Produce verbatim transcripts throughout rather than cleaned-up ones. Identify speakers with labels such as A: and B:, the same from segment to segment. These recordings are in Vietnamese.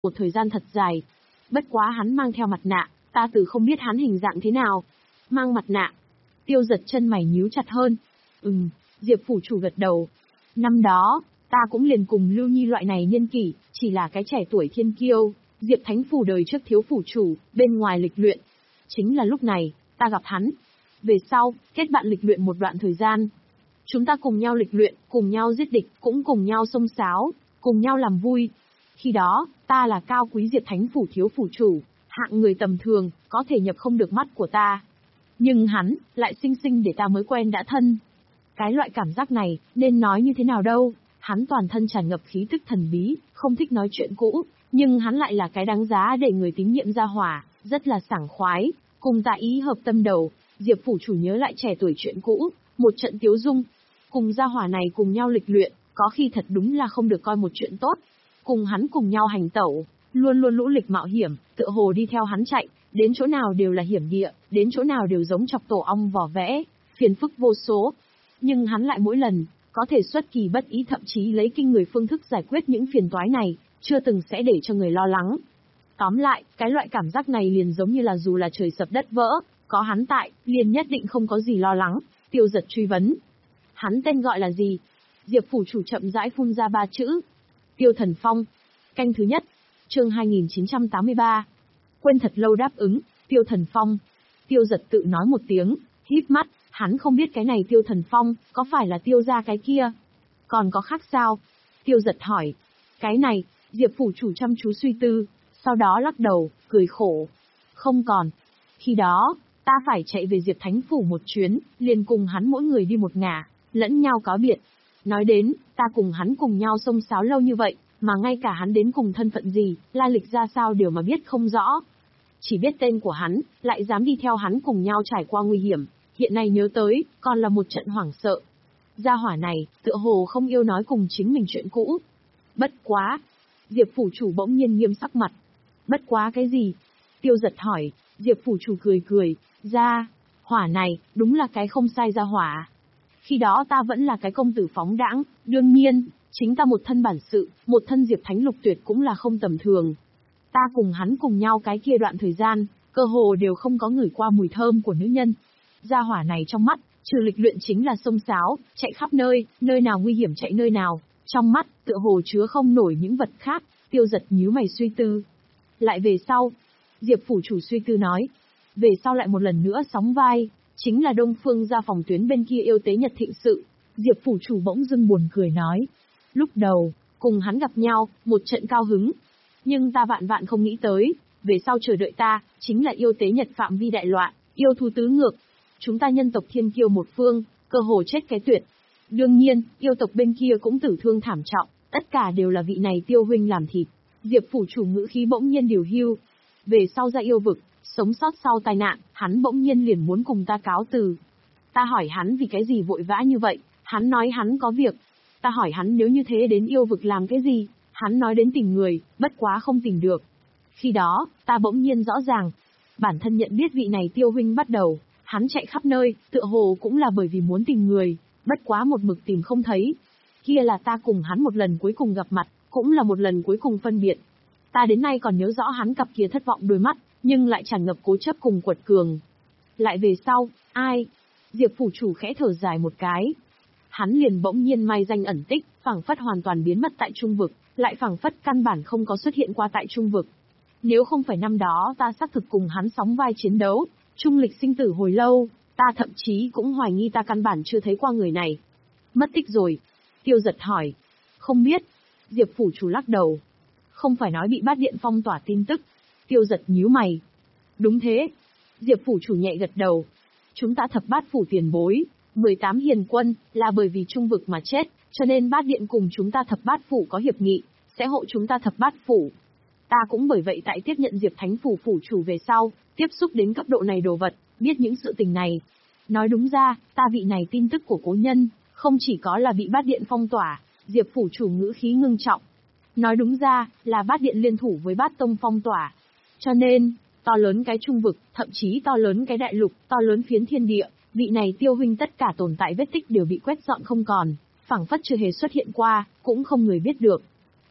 A: một thời gian thật dài. Bất quá hắn mang theo mặt nạ, ta từ không biết hắn hình dạng thế nào. Mang mặt nạ. Tiêu Giật chân mày nhíu chặt hơn. Ừm, Diệp phủ chủ gật đầu. Năm đó, ta cũng liền cùng Lưu Nhi loại này niên kỷ, chỉ là cái trẻ tuổi thiên kiêu, Diệp Thánh phủ đời trước thiếu phủ chủ, bên ngoài lịch luyện. Chính là lúc này, ta gặp hắn. Về sau, kết bạn lịch luyện một đoạn thời gian. Chúng ta cùng nhau lịch luyện, cùng nhau giết địch, cũng cùng nhau xông xáo, cùng nhau làm vui. Khi đó, ta là cao quý Diệp Thánh phủ thiếu phủ chủ, hạng người tầm thường, có thể nhập không được mắt của ta. Nhưng hắn, lại xinh xinh để ta mới quen đã thân. Cái loại cảm giác này, nên nói như thế nào đâu, hắn toàn thân tràn ngập khí tức thần bí, không thích nói chuyện cũ, nhưng hắn lại là cái đáng giá để người tín nhiệm ra hỏa, rất là sảng khoái, cùng ta ý hợp tâm đầu. Diệp phủ chủ nhớ lại trẻ tuổi chuyện cũ, một trận tiếu dung. Cùng gia hỏa này cùng nhau lịch luyện, có khi thật đúng là không được coi một chuyện tốt. Cùng hắn cùng nhau hành tẩu, luôn luôn lũ lịch mạo hiểm, tựa hồ đi theo hắn chạy, đến chỗ nào đều là hiểm địa, đến chỗ nào đều giống chọc tổ ong vỏ vẽ, phiền phức vô số. Nhưng hắn lại mỗi lần, có thể xuất kỳ bất ý, thậm chí lấy kinh người phương thức giải quyết những phiền toái này, chưa từng sẽ để cho người lo lắng. Tóm lại, cái loại cảm giác này liền giống như là dù là trời sập đất vỡ, có hắn tại, liền nhất định không có gì lo lắng. Tiêu Giật truy vấn. Hắn tên gọi là gì? Diệp phủ chủ chậm rãi phun ra ba chữ. Tiêu Thần Phong. Canh thứ nhất. Chương hai nghìn chín trăm tám mươi ba. Quên thật lâu đáp ứng, Tiêu Thần Phong. Tiêu Giật tự nói một tiếng, híp mắt, hắn không biết cái này Tiêu Thần Phong, có phải là Tiêu gia cái kia? Còn có khác sao? Tiêu Giật hỏi. Cái này, Diệp phủ chủ chăm chú suy tư, sau đó lắc đầu, cười khổ. Không còn. Khi đó, ta phải chạy về Diệp Thánh phủ một chuyến, liền cùng hắn mỗi người đi một ngả, lẫn nhau cáo biệt. Nói đến, ta cùng hắn cùng nhau xông xáo lâu như vậy, mà ngay cả hắn đến cùng thân phận gì, lai lịch ra sao đều mà biết không rõ. Chỉ biết tên của hắn, lại dám đi theo hắn cùng nhau trải qua nguy hiểm, hiện nay nhớ tới, còn là một trận hoảng sợ. Gia hỏa này, tựa hồ không yêu nói cùng chính mình chuyện cũ. Bất quá. Diệp phủ chủ bỗng nhiên nghiêm sắc mặt. Bất quá cái gì? Tiêu Giật hỏi. Diệp phủ chủ cười cười, ra, hỏa này, đúng là cái không sai gia hỏa. Khi đó ta vẫn là cái công tử phóng đãng, đương nhiên, chính ta một thân bản sự, một thân Diệp Thánh lục tuyệt cũng là không tầm thường. Ta cùng hắn cùng nhau cái kia đoạn thời gian, cơ hồ đều không có ngửi qua mùi thơm của nữ nhân. Gia hỏa này trong mắt, trừ lịch luyện chính là xông xáo, chạy khắp nơi, nơi nào nguy hiểm chạy nơi nào, trong mắt, tựa hồ chứa không nổi những vật khác. Tiêu Giật nhíu mày suy tư. Lại về sau, Diệp phủ chủ suy tư nói, về sau lại một lần nữa sóng vai, chính là Đông Phương gia phòng tuyến bên kia yêu tế Nhật Thịnh sự. Diệp phủ chủ bỗng dưng buồn cười nói, lúc đầu, cùng hắn gặp nhau, một trận cao hứng. Nhưng ta vạn vạn không nghĩ tới, về sau chờ đợi ta, chính là yêu tế Nhật phạm vi đại loạn, yêu thú tứ ngược. Chúng ta nhân tộc thiên kiêu một phương, cơ hồ chết cái tuyệt. Đương nhiên, yêu tộc bên kia cũng tử thương thảm trọng, tất cả đều là vị này Tiêu huynh làm thịt. Diệp phủ chủ ngữ khí bỗng nhiên điều hưu. Về sau ra yêu vực, sống sót sau tai nạn, hắn bỗng nhiên liền muốn cùng ta cáo từ. Ta hỏi hắn vì cái gì vội vã như vậy, hắn nói hắn có việc. Ta hỏi hắn nếu như thế đến yêu vực làm cái gì, hắn nói đến tìm người, bất quá không tìm được. Khi đó, ta bỗng nhiên rõ ràng, bản thân nhận biết vị này Tiêu huynh bắt đầu, hắn chạy khắp nơi, tựa hồ cũng là bởi vì muốn tìm người, bất quá một mực tìm không thấy. Kia là ta cùng hắn một lần cuối cùng gặp mặt, cũng là một lần cuối cùng phân biệt. Ta đến nay còn nhớ rõ hắn cặp kia thất vọng đôi mắt, nhưng lại tràn ngập cố chấp cùng quật cường. Lại về sau, ai? Diệp phủ chủ khẽ thở dài một cái. Hắn liền bỗng nhiên mai danh ẩn tích, phảng phất hoàn toàn biến mất tại trung vực, lại phảng phất căn bản không có xuất hiện qua tại trung vực. Nếu không phải năm đó ta xác thực cùng hắn sóng vai chiến đấu, trung lịch sinh tử hồi lâu, ta thậm chí cũng hoài nghi ta căn bản chưa thấy qua người này. Mất tích rồi. Tiêu Giật hỏi. Không biết. Diệp phủ chủ lắc đầu. Không phải nói bị bát điện phong tỏa tin tức. Tiêu Giật nhíu mày. Đúng thế. Diệp phủ chủ nhẹ gật đầu. Chúng ta thập bát phủ tiền bối, mười tám hiền quân, là bởi vì trung vực mà chết, cho nên bát điện cùng chúng ta thập bát phủ có hiệp nghị, sẽ hộ chúng ta thập bát phủ. Ta cũng bởi vậy tại tiếp nhận Diệp Thánh phủ phủ chủ về sau, tiếp xúc đến cấp độ này đồ vật, biết những sự tình này. Nói đúng ra, ta vị này tin tức của cố nhân, không chỉ có là bị bát điện phong tỏa, Diệp phủ chủ ngữ khí ngưng trọng. Nói đúng ra, là bát điện liên thủ với bát tông phong tỏa. Cho nên, to lớn cái trung vực, thậm chí to lớn cái đại lục, to lớn phiến thiên địa, vị này Tiêu huynh tất cả tồn tại vết tích đều bị quét dọn không còn, phảng phất chưa hề xuất hiện qua, cũng không người biết được.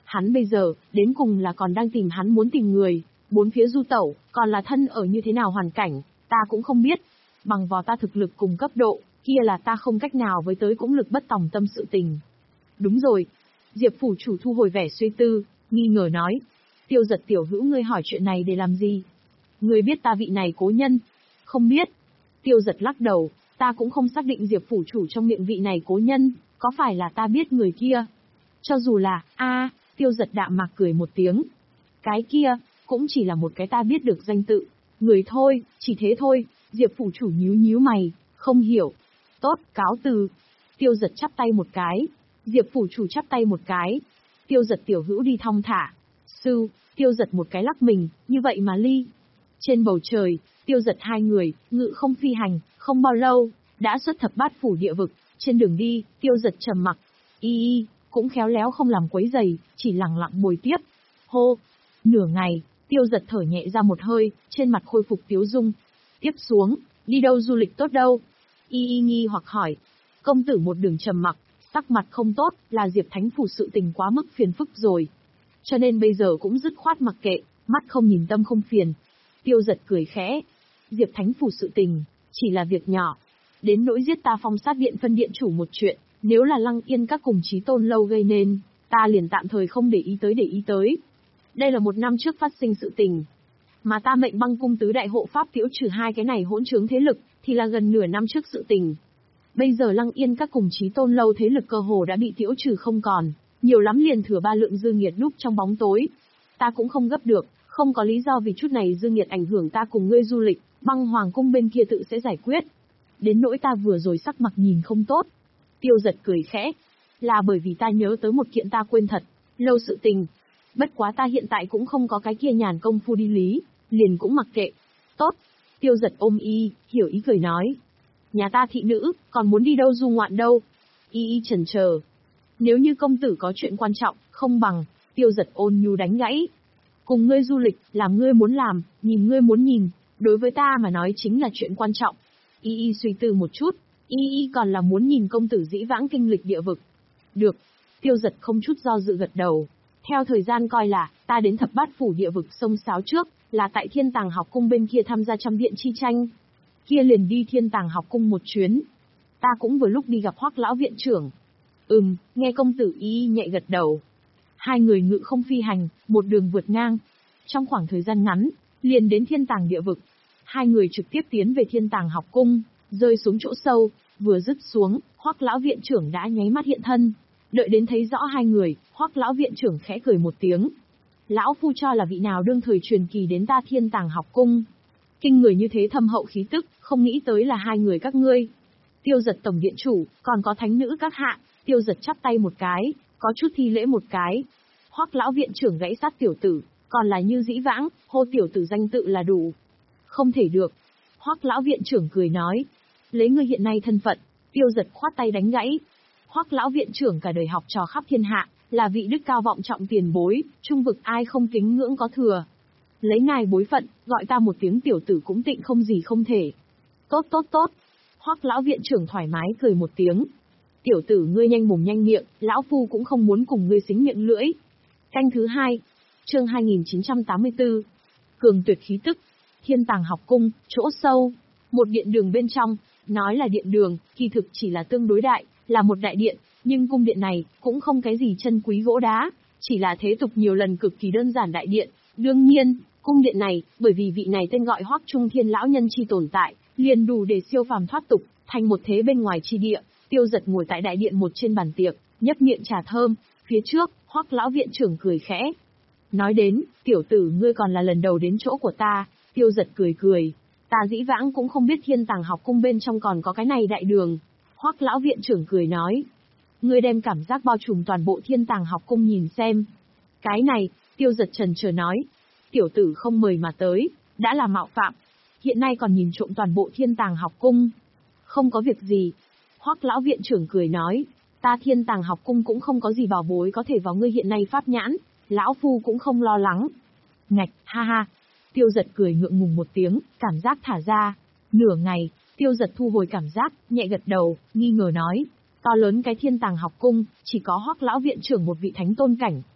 A: Hắn bây giờ, đến cùng là còn đang tìm hắn muốn tìm người, bốn phía du tẩu, còn là thân ở như thế nào hoàn cảnh, ta cũng không biết. Bằng vào ta thực lực cùng cấp độ, kia là ta không cách nào với tới cũng lực bất tòng tâm sự tình. Đúng rồi. Diệp phủ chủ thu hồi vẻ suy tư, nghi ngờ nói. Tiêu Giật tiểu hữu ngươi hỏi chuyện này để làm gì? Ngươi biết ta vị này cố nhân? Không biết. Tiêu Giật lắc đầu, ta cũng không xác định Diệp phủ chủ trong miệng vị này cố nhân, có phải là ta biết người kia? Cho dù là, a, Tiêu Giật đạm mạc cười một tiếng. Cái kia, cũng chỉ là một cái ta biết được danh tự. Người thôi, chỉ thế thôi. Diệp phủ chủ nhíu nhíu mày, không hiểu. Tốt, cáo từ. Tiêu Giật chắp tay một cái. Diệp phủ chủ chắp tay một cái. Tiêu Giật tiểu hữu đi thong thả. Sư, Tiêu Giật một cái lắc mình, như vậy mà ly. Trên bầu trời, Tiêu Giật hai người, ngự không phi hành, không bao lâu, đã xuất thập bát phủ địa vực. Trên đường đi, Tiêu Giật trầm mặc. Y y, cũng khéo léo không làm quấy giày, chỉ lặng lặng bồi tiếp. Hô. Nửa ngày, Tiêu Giật thở nhẹ ra một hơi, trên mặt khôi phục tiếu dung. Tiếp xuống, đi đâu du lịch tốt đâu? Y y nghi hoặc hỏi. Công tử một đường trầm mặc, sắc mặt không tốt, là Diệp Thánh phủ sự tình quá mức phiền phức rồi. Cho nên bây giờ cũng dứt khoát mặc kệ, mắt không nhìn tâm không phiền. Tiêu Giật cười khẽ. Diệp Thánh phủ sự tình, chỉ là việc nhỏ. Đến nỗi giết ta Phong Sát Điện phân điện chủ một chuyện, nếu là Lăng Yên các cùng Chí Tôn lâu gây nên, ta liền tạm thời không để ý tới để ý tới. Đây là một năm trước phát sinh sự tình. Mà ta mệnh Băng cung tứ đại hộ pháp tiễu trừ hai cái này hỗn trướng thế lực, thì là gần nửa năm trước sự tình. Bây giờ Lăng Yên các cùng Chí Tôn lâu thế lực cơ hồ đã bị tiễu trừ không còn, nhiều lắm liền thừa ba lượng dư nghiệt núp trong bóng tối. Ta cũng không gấp được, không có lý do vì chút này dư nghiệt ảnh hưởng ta cùng ngươi du lịch, Băng Hoàng cung bên kia tự sẽ giải quyết. Đến nỗi ta vừa rồi sắc mặt nhìn không tốt. Tiêu Giật cười khẽ. Là bởi vì ta nhớ tới một kiện ta quên thật, lâu sự tình. Bất quá ta hiện tại cũng không có cái kia nhàn công phu đi lý, liền cũng mặc kệ. Tốt. Tiêu Giật ôm y, hiểu ý cười nói. Nhà ta thị nữ, còn muốn đi đâu du ngoạn đâu? Y y chần chờ. Nếu như công tử có chuyện quan trọng, không bằng, Tiêu Giật ôn nhu đánh gãy. Cùng ngươi du lịch, làm ngươi muốn làm, nhìn ngươi muốn nhìn, đối với ta mà nói chính là chuyện quan trọng. Y y suy tư một chút, y y còn là muốn nhìn công tử dĩ vãng kinh lịch địa vực. Được. Tiêu Giật không chút do dự gật đầu. Theo thời gian coi là, ta đến thập bát phủ địa vực sông Sáo trước, là tại Thiên Tàng học cung bên kia tham gia trăm điện chi tranh. Kia liền đi Thiên Tàng học cung một chuyến. Ta cũng vừa lúc đi gặp Hoắc lão viện trưởng. Ừm, nghe công tử y y nhẹ gật đầu. Hai người ngự không phi hành, một đường vượt ngang. Trong khoảng thời gian ngắn, liền đến Thiên Tàng địa vực. Hai người trực tiếp tiến về Thiên Tàng học cung, rơi xuống chỗ sâu, vừa dứt xuống, Hoắc lão viện trưởng đã nháy mắt hiện thân. Đợi đến thấy rõ hai người, Hoắc lão viện trưởng khẽ cười một tiếng. Lão phu cho là vị nào đương thời truyền kỳ đến ta Thiên Tàng học cung. Kinh người như thế thâm hậu khí tức, không nghĩ tới là hai người các ngươi. Tiêu Giật tổng điện chủ, còn có thánh nữ các hạ. Tiêu Giật chắp tay một cái, có chút thi lễ một cái. Hoắc lão viện trưởng gãy sát tiểu tử, còn là như dĩ vãng, hô tiểu tử danh tự là đủ. Không thể được. Hoắc lão viện trưởng cười nói. Lấy ngươi hiện nay thân phận, Tiêu Giật khoát tay đánh gãy. Hoắc lão viện trưởng cả đời học trò khắp thiên hạ, là vị đức cao vọng trọng tiền bối, trung vực ai không kính ngưỡng có thừa. Lấy ngài bối phận, gọi ta một tiếng tiểu tử cũng tịnh không gì không thể. Tốt tốt tốt. Hoắc lão viện trưởng thoải mái cười một tiếng. Tiểu tử ngươi nhanh mồm nhanh miệng, lão phu cũng không muốn cùng ngươi xính miệng lưỡi. Canh thứ hai, chương hai nghìn chín trăm tám mươi tư. Cường tuyệt khí tức. Thiên Tàng học cung, chỗ sâu, một điện đường bên trong, nói là điện đường, kỳ thực chỉ là tương đối đại, là một đại điện, nhưng cung điện này cũng không cái gì chân quý gỗ đá, chỉ là thế tục nhiều lần cực kỳ đơn giản đại điện. Đương nhiên, cung điện này, bởi vì vị này tên gọi Hoắc Trung Thiên lão nhân chi tồn tại, liền đủ để siêu phàm thoát tục, thành một thế bên ngoài chi địa. Tiêu Giật ngồi tại đại điện một trên bàn tiệc, nhấp miệng trà thơm, phía trước, Hoắc lão viện trưởng cười khẽ. Nói đến, tiểu tử ngươi còn là lần đầu đến chỗ của ta. Tiêu Giật cười cười. Ta dĩ vãng cũng không biết Thiên Tàng học cung bên trong còn có cái này đại đường. Hoắc lão viện trưởng cười nói. Ngươi đem cảm giác bao trùm toàn bộ Thiên Tàng học cung nhìn xem. Cái này, Tiêu Giật trần chờ nói. Tiểu tử không mời mà tới, đã là mạo phạm. Hiện nay còn nhìn trộm toàn bộ Thiên Tàng học cung. Không có việc gì. Hoắc lão viện trưởng cười nói. Ta Thiên Tàng học cung cũng không có gì bảo bối có thể vào ngươi hiện nay pháp nhãn. Lão phu cũng không lo lắng. Ngạch, ha ha. Tiêu Giật cười ngượng ngùng một tiếng, cảm giác thả ra. Nửa ngày, Tiêu Giật thu hồi cảm giác, nhẹ gật đầu, nghi ngờ nói. To lớn cái Thiên Tàng học cung, chỉ có Hoắc lão viện trưởng một vị thánh tôn cảnh.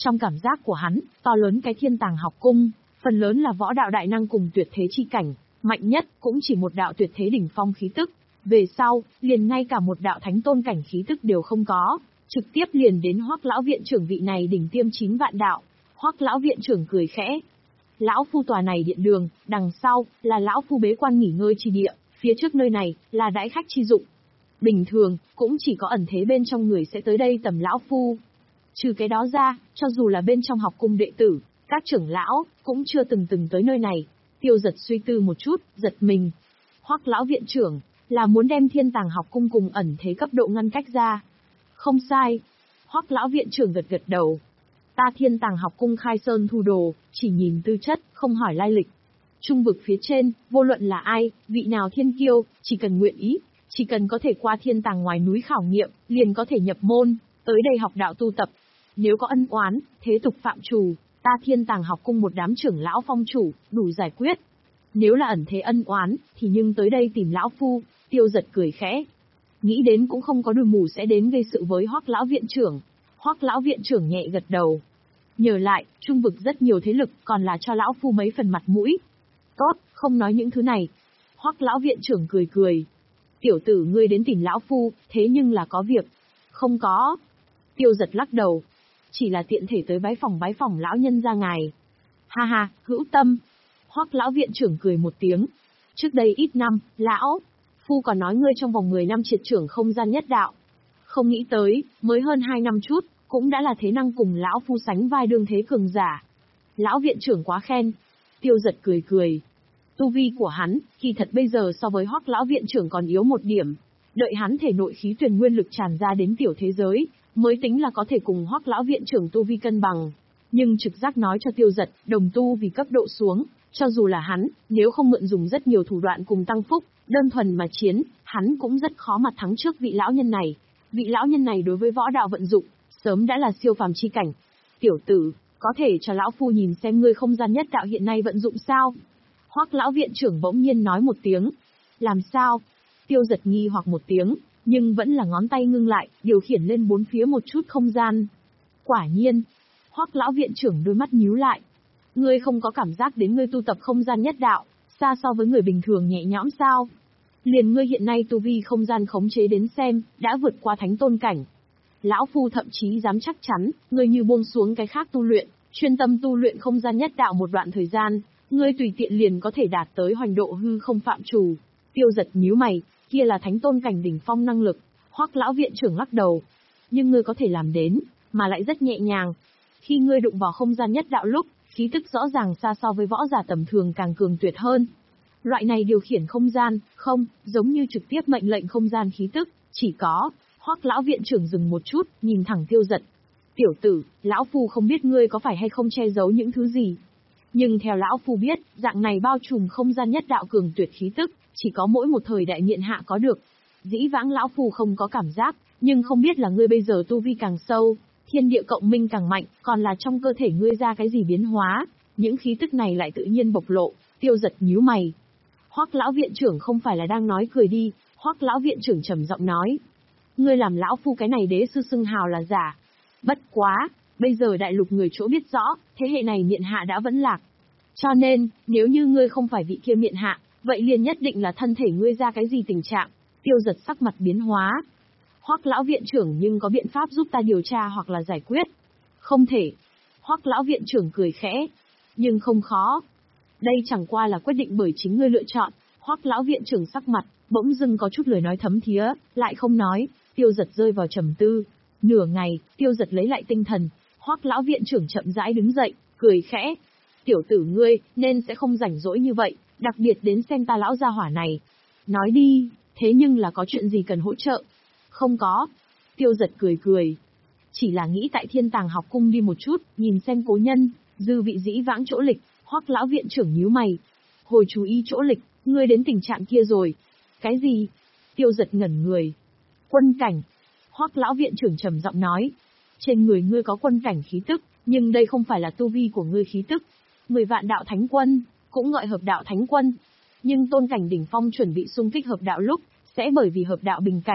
A: Trong cảm giác của hắn, to lớn cái thiên tàng học cung, phần lớn là võ đạo đại năng cùng tuyệt thế chi cảnh, mạnh nhất cũng chỉ một đạo tuyệt thế đỉnh phong khí tức. Về sau, liền ngay cả một đạo thánh tôn cảnh khí tức đều không có, trực tiếp liền đến Hoắc lão viện trưởng vị này đỉnh tiêm chín vạn đạo. Hoắc lão viện trưởng cười khẽ. Lão phu tòa này điện đường, đằng sau là lão phu bế quan nghỉ ngơi chi địa, phía trước nơi này là đãi khách chi dụng. Bình thường, cũng chỉ có ẩn thế bên trong người sẽ tới đây tầm lão phu. Trừ cái đó ra, cho dù là bên trong học cung đệ tử, các trưởng lão cũng chưa từng từng tới nơi này. Tiêu Giật suy tư một chút, giật mình. Hoắc lão viện trưởng là muốn đem thiên tàng học cung cùng ẩn thế cấp độ ngăn cách ra. Không sai. Hoắc lão viện trưởng gật gật đầu. Ta thiên tàng học cung khai sơn thu đồ, chỉ nhìn tư chất, không hỏi lai lịch. Trung vực phía trên, vô luận là ai, vị nào thiên kiêu, chỉ cần nguyện ý, chỉ cần có thể qua thiên tàng ngoài núi khảo nghiệm, liền có thể nhập môn, tới đây học đạo tu tập. Nếu có ân oán, thế tục phạm trù, ta thiên tàng học cung một đám trưởng lão phong chủ, đủ giải quyết. Nếu là ẩn thế ân oán, thì nhưng tới đây tìm lão phu. Tiêu Giật cười khẽ. Nghĩ đến cũng không có đuôi mù sẽ đến gây sự với Hoắc lão viện trưởng. Hoắc lão viện trưởng nhẹ gật đầu. Nhờ lại, trung vực rất nhiều thế lực, còn là cho lão phu mấy phần mặt mũi. Tốt, không nói những thứ này. Hoắc lão viện trưởng cười cười. Tiểu tử ngươi đến tìm lão phu, thế nhưng là có việc. Không có. Tiêu Giật lắc đầu. Chỉ là tiện thể tới bái phòng bái phòng lão nhân ra ngài. Ha ha, hữu tâm. Hoắc lão viện trưởng cười một tiếng. Trước đây ít năm, lão phu còn nói ngươi trong vòng mười năm triệt trưởng không gian nhất đạo. Không nghĩ tới, mới hơn hai năm chút, cũng đã là thế năng cùng lão phu sánh vai đương thế cường giả. Lão viện trưởng quá khen. Tiêu Giật cười cười. Tu vi của hắn, kỳ thật bây giờ so với Hoắc lão viện trưởng còn yếu một điểm. Đợi hắn thể nội khí tuyền nguyên lực tràn ra đến tiểu thế giới, mới tính là có thể cùng Hoắc lão viện trưởng tu vi cân bằng. Nhưng trực giác nói cho Tiêu Giật, đồng tu vì cấp độ xuống, cho dù là hắn, nếu không mượn dùng rất nhiều thủ đoạn cùng tăng phúc, đơn thuần mà chiến, hắn cũng rất khó mặt thắng trước vị lão nhân này. Vị lão nhân này đối với võ đạo vận dụng, sớm đã là siêu phàm chi cảnh. Tiểu tử, có thể cho lão phu nhìn xem ngươi không gian nhất đạo hiện nay vận dụng sao? Hoắc lão viện trưởng bỗng nhiên nói một tiếng. Làm sao? Tiêu Giật nghi hoặc một tiếng, nhưng vẫn là ngón tay ngưng lại, điều khiển lên bốn phía một chút không gian. Quả nhiên. Hoắc lão viện trưởng đôi mắt nhíu lại. Ngươi không có cảm giác đến ngươi tu tập không gian nhất đạo, xa so với người bình thường nhẹ nhõm sao? Liền ngươi hiện nay tu vi không gian khống chế đến xem, đã vượt qua thánh tôn cảnh. Lão phu thậm chí dám chắc chắn, ngươi như buông xuống cái khác tu luyện, chuyên tâm tu luyện không gian nhất đạo một đoạn thời gian, ngươi tùy tiện liền có thể đạt tới hoành độ hư không phạm trù. Tiêu Giật nhíu mày, kia là thánh tôn cảnh đỉnh phong năng lực. Hoắc lão viện trưởng lắc đầu. Nhưng ngươi có thể làm đến, mà lại rất nhẹ nhàng. Khi ngươi đụng vào không gian nhất đạo lúc, khí tức rõ ràng xa so với võ giả tầm thường càng cường tuyệt hơn. Loại này điều khiển không gian, không, giống như trực tiếp mệnh lệnh không gian khí tức, chỉ có. Hoắc lão viện trưởng dừng một chút, nhìn thẳng Tiêu Giật. Tiểu tử, lão phu không biết ngươi có phải hay không che giấu những thứ gì. Nhưng theo lão phu biết, dạng này bao trùm không gian nhất đạo cường tuyệt khí tức, chỉ có mỗi một thời đại nghiện hạ có được. Dĩ vãng lão phu không có cảm giác, nhưng không biết là ngươi bây giờ tu vi càng sâu, thiên địa cộng minh càng mạnh, còn là trong cơ thể ngươi ra cái gì biến hóa, những khí tức này lại tự nhiên bộc lộ. Tiêu Giật nhíu mày. Hoắc lão viện trưởng không phải là đang nói cười đi. Hoắc lão viện trưởng trầm giọng nói. Ngươi làm lão phu cái này đế sư xưng hào là giả. Bất quá, bây giờ đại lục người chỗ biết rõ, thế hệ này miện hạ đã vẫn lạc. Cho nên, nếu như ngươi không phải vị kia miện hạ, vậy liền nhất định là thân thể ngươi ra cái gì tình trạng. Tiêu Giật sắc mặt biến hóa. Hoắc lão viện trưởng nhưng có biện pháp giúp ta điều tra hoặc là giải quyết. Không thể. Hoắc lão viện trưởng cười khẽ. Nhưng không khó. Đây chẳng qua là quyết định bởi chính ngươi lựa chọn. Hoắc lão viện trưởng sắc mặt, bỗng dưng có chút lời nói thấm thía, lại không nói. Tiêu Giật rơi vào trầm tư. Nửa ngày, Tiêu Giật lấy lại tinh thần. Hoắc lão viện trưởng chậm rãi đứng dậy, cười khẽ. Tiểu tử ngươi, nên sẽ không rảnh rỗi như vậy, đặc biệt đến xem ta lão gia hỏa này. Nói đi, thế nhưng là có chuyện gì cần hỗ trợ? Không có. Tiêu Giật cười cười. Chỉ là nghĩ tại thiên tàng học cung đi một chút, nhìn xem cố nhân, dư vị dĩ vãng chỗ lịch. Hoắc lão viện trưởng nhíu mày. Hồi chú ý chỗ lịch, ngươi đến tình trạng kia rồi. Cái gì? Tiêu Giật ngẩn người. Quân cảnh. Hoắc lão viện trưởng trầm giọng nói. Trên người ngươi có quân cảnh khí tức, nhưng đây không phải là tu vi của ngươi khí tức. Mười vạn đạo thánh quân, cũng gọi hợp đạo thánh quân. Nhưng tôn cảnh đỉnh phong chuẩn bị xung kích hợp đạo lúc, sẽ bởi vì hợp đạo bình cảnh,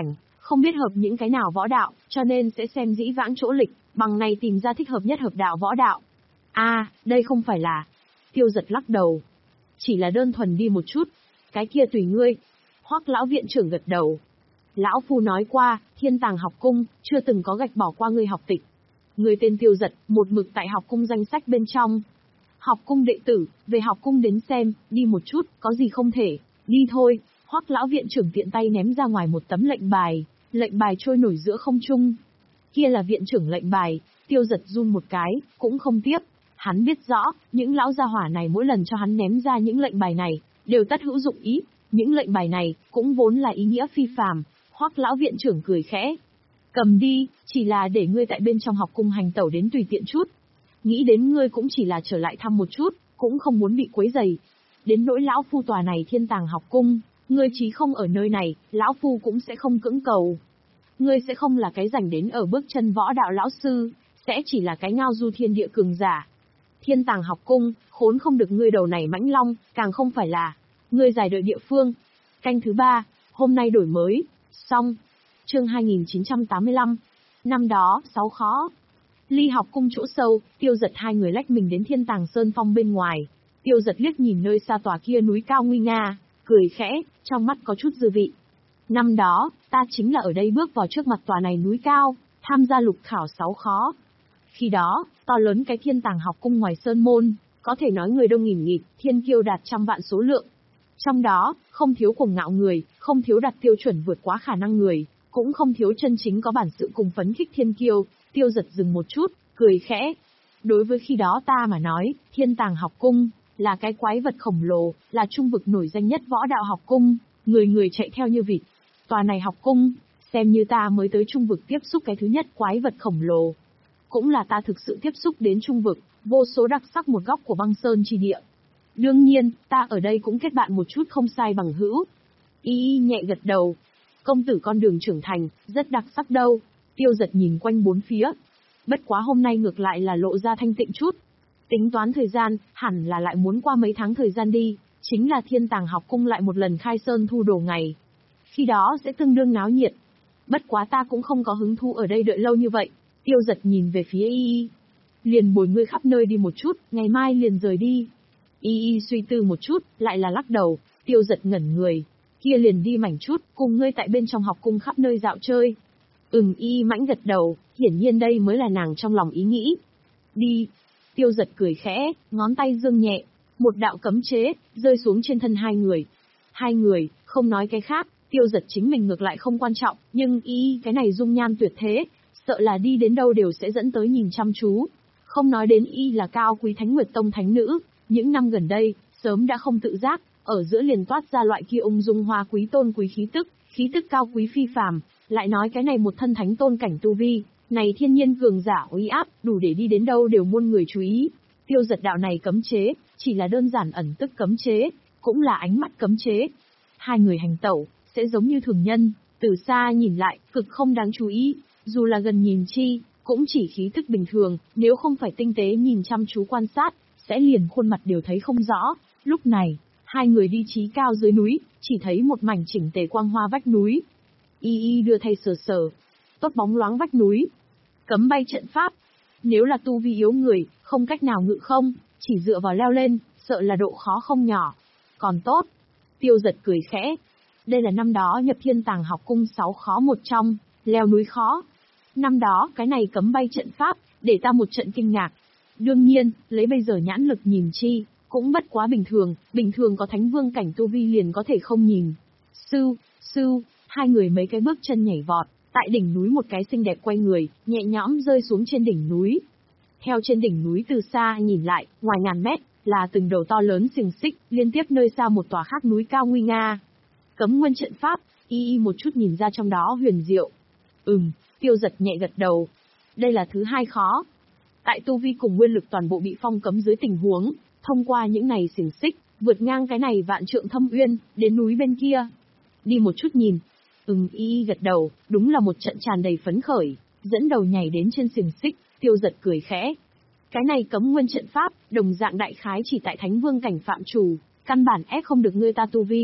A: không biết hợp những cái nào võ đạo, cho nên sẽ xem dĩ vãng chỗ lịch, bằng này tìm ra thích hợp nhất hợp đạo võ đạo. A, à, đây không phải là. Tiêu Giật lắc đầu. Chỉ là đơn thuần đi một chút. Cái kia tùy ngươi. Hoắc lão viện trưởng gật đầu. Lão phu nói qua, Thiên Tàng học cung, chưa từng có gạch bỏ qua ngươi học tịch. Ngươi tên Tiêu Giật, một mực tại học cung danh sách bên trong. Học cung đệ tử, về học cung đến xem, đi một chút, có gì không thể, đi thôi. Hoắc lão viện trưởng tiện tay ném ra ngoài một tấm lệnh bài, lệnh bài trôi nổi giữa không trung. Kia là viện trưởng lệnh bài, Tiêu Giật run một cái, cũng không tiếp. Hắn biết rõ, những lão gia hỏa này mỗi lần cho hắn ném ra những lệnh bài này, đều tất hữu dụng ý. Những lệnh bài này, cũng vốn là ý nghĩa phi phàm. Hoắc lão viện trưởng cười khẽ. Cầm đi, chỉ là để ngươi tại bên trong học cung hành tẩu đến tùy tiện chút. Nghĩ đến ngươi cũng chỉ là trở lại thăm một chút, cũng không muốn bị quấy rầy. Đến nỗi lão phu tòa này Thiên Tàng học cung, ngươi chí không ở nơi này, lão phu cũng sẽ không cưỡng cầu. Ngươi sẽ không là cái rảnh đến ở bước chân võ đạo lão sư, sẽ chỉ là cái ngao du thiên địa cường giả. Thiên Tàng học cung, khốn không được ngươi đầu này mãnh long, càng không phải là ngươi giải đợi địa phương. Canh thứ ba, hôm nay đổi mới, xong. Chương hai nghìn chín trăm tám mươi lăm. Năm đó, sáu khó. Ly học cung chỗ sâu, Tiêu Giật hai người lách mình đến Thiên Tàng Sơn Phong bên ngoài. Tiêu Giật liếc nhìn nơi xa tòa kia núi cao nguy nga, cười khẽ, trong mắt có chút dư vị. Năm đó, ta chính là ở đây bước vào trước mặt tòa này núi cao, tham gia lục khảo sáu khó. Khi đó, to lớn cái Thiên Tàng học cung ngoài sơn môn, có thể nói người đông nghìn nghịt, thiên kiêu đạt trăm vạn số lượng. Trong đó, không thiếu cuồng ngạo người, không thiếu đặt tiêu chuẩn vượt quá khả năng người, cũng không thiếu chân chính có bản sự cùng phấn khích thiên kiêu. Tiêu Giật dừng một chút, cười khẽ. Đối với khi đó ta mà nói, Thiên Tàng học cung là cái quái vật khổng lồ, là trung vực nổi danh nhất võ đạo học cung, người người chạy theo như vịt. Tòa này học cung, xem như ta mới tới trung vực tiếp xúc cái thứ nhất quái vật khổng lồ. Cũng là ta thực sự tiếp xúc đến trung vực, vô số đặc sắc một góc của băng sơn chi địa. Đương nhiên, ta ở đây cũng kết bạn một chút không sai bằng hữu. Y y nhẹ gật đầu. Công tử con đường trưởng thành, rất đặc sắc đâu. Tiêu Giật nhìn quanh bốn phía. Bất quá hôm nay ngược lại là lộ ra thanh tịnh chút. Tính toán thời gian, hẳn là lại muốn qua mấy tháng thời gian đi. Chính là Thiên Tàng học cung lại một lần khai sơn thu đồ ngày. Khi đó sẽ tương đương náo nhiệt. Bất quá ta cũng không có hứng thú ở đây đợi lâu như vậy. Tiêu Giật nhìn về phía Y Y. Liền bồi ngươi khắp nơi đi một chút, ngày mai liền rời đi. Y Y suy tư một chút, lại là lắc đầu. Tiêu Giật ngẩn người. Kia liền đi mảnh chút, cùng ngươi tại bên trong học cung khắp nơi dạo chơi. Ừm, Y mãnh gật đầu, hiển nhiên đây mới là nàng trong lòng ý nghĩ. Đi. Tiêu Giật cười khẽ, ngón tay dương nhẹ. Một đạo cấm chế, rơi xuống trên thân hai người. Hai người, không nói cái khác, Tiêu Giật chính mình ngược lại không quan trọng, nhưng Y cái này dung nhan tuyệt thế, sợ là đi đến đâu đều sẽ dẫn tới nhìn chăm chú. Không nói đến Y là cao quý Thánh Nguyệt Tông thánh nữ, những năm gần đây, sớm đã không tự giác, ở giữa liền toát ra loại kia ung dung hoa quý tôn quý khí tức, khí tức cao quý phi phàm, lại nói cái này một thân thánh tôn cảnh tu vi, này thiên nhiên cường giả uy áp, đủ để đi đến đâu đều muôn người chú ý. Tiêu Giật đạo này cấm chế, chỉ là đơn giản ẩn tức cấm chế, cũng là ánh mắt cấm chế. Hai người hành tẩu, sẽ giống như thường nhân, từ xa nhìn lại, cực không đáng chú ý, dù là gần nhìn chi, cũng chỉ khí tức bình thường, nếu không phải tinh tế nhìn chăm chú quan sát, sẽ liền khuôn mặt đều thấy không rõ. Lúc này, hai người đi chí cao dưới núi, chỉ thấy một mảnh chỉnh tề quang hoa vách núi. Y Y đưa thay sờ sờ, tốt bóng loáng vách núi. Cấm bay trận pháp. Nếu là tu vi yếu người, không cách nào ngự không, chỉ dựa vào leo lên, sợ là độ khó không nhỏ. Còn tốt. Tiêu Giật cười khẽ. Đây là năm đó nhập Thiên Tàng học cung sáu khó một trong, leo núi khó. Năm đó cái này cấm bay trận pháp, để ta một trận kinh ngạc. Đương nhiên, lấy bây giờ nhãn lực nhìn chi, cũng bất quá bình thường, bình thường có thánh vương cảnh tu vi liền có thể không nhìn. Sư, sư, hai người mấy cái bước chân nhảy vọt, tại đỉnh núi một cái xinh đẹp quay người, nhẹ nhõm rơi xuống trên đỉnh núi. Theo trên đỉnh núi từ xa nhìn lại, ngoài ngàn mét, là từng đầu to lớn xiềng xích, liên tiếp nơi xa một tòa khác núi cao nguy nga. Cấm nguyên trận pháp, Y Y một chút nhìn ra trong đó huyền diệu. Ừm, Tiêu Giật nhẹ gật đầu. Đây là thứ hai khó. Tại tu vi cùng nguyên lực toàn bộ bị phong cấm dưới tình huống, thông qua những này xiềng xích, vượt ngang cái này vạn trượng thâm uyên, đến núi bên kia. Đi một chút nhìn. Ừm, Y Y gật đầu, đúng là một trận tràn đầy phấn khởi, dẫn đầu nhảy đến trên xiềng xích. Tiêu Giật cười khẽ. Cái này cấm nguyên trận pháp, đồng dạng đại khái chỉ tại thánh vương cảnh phạm chủ, căn bản ép không được ngươi ta tu vi.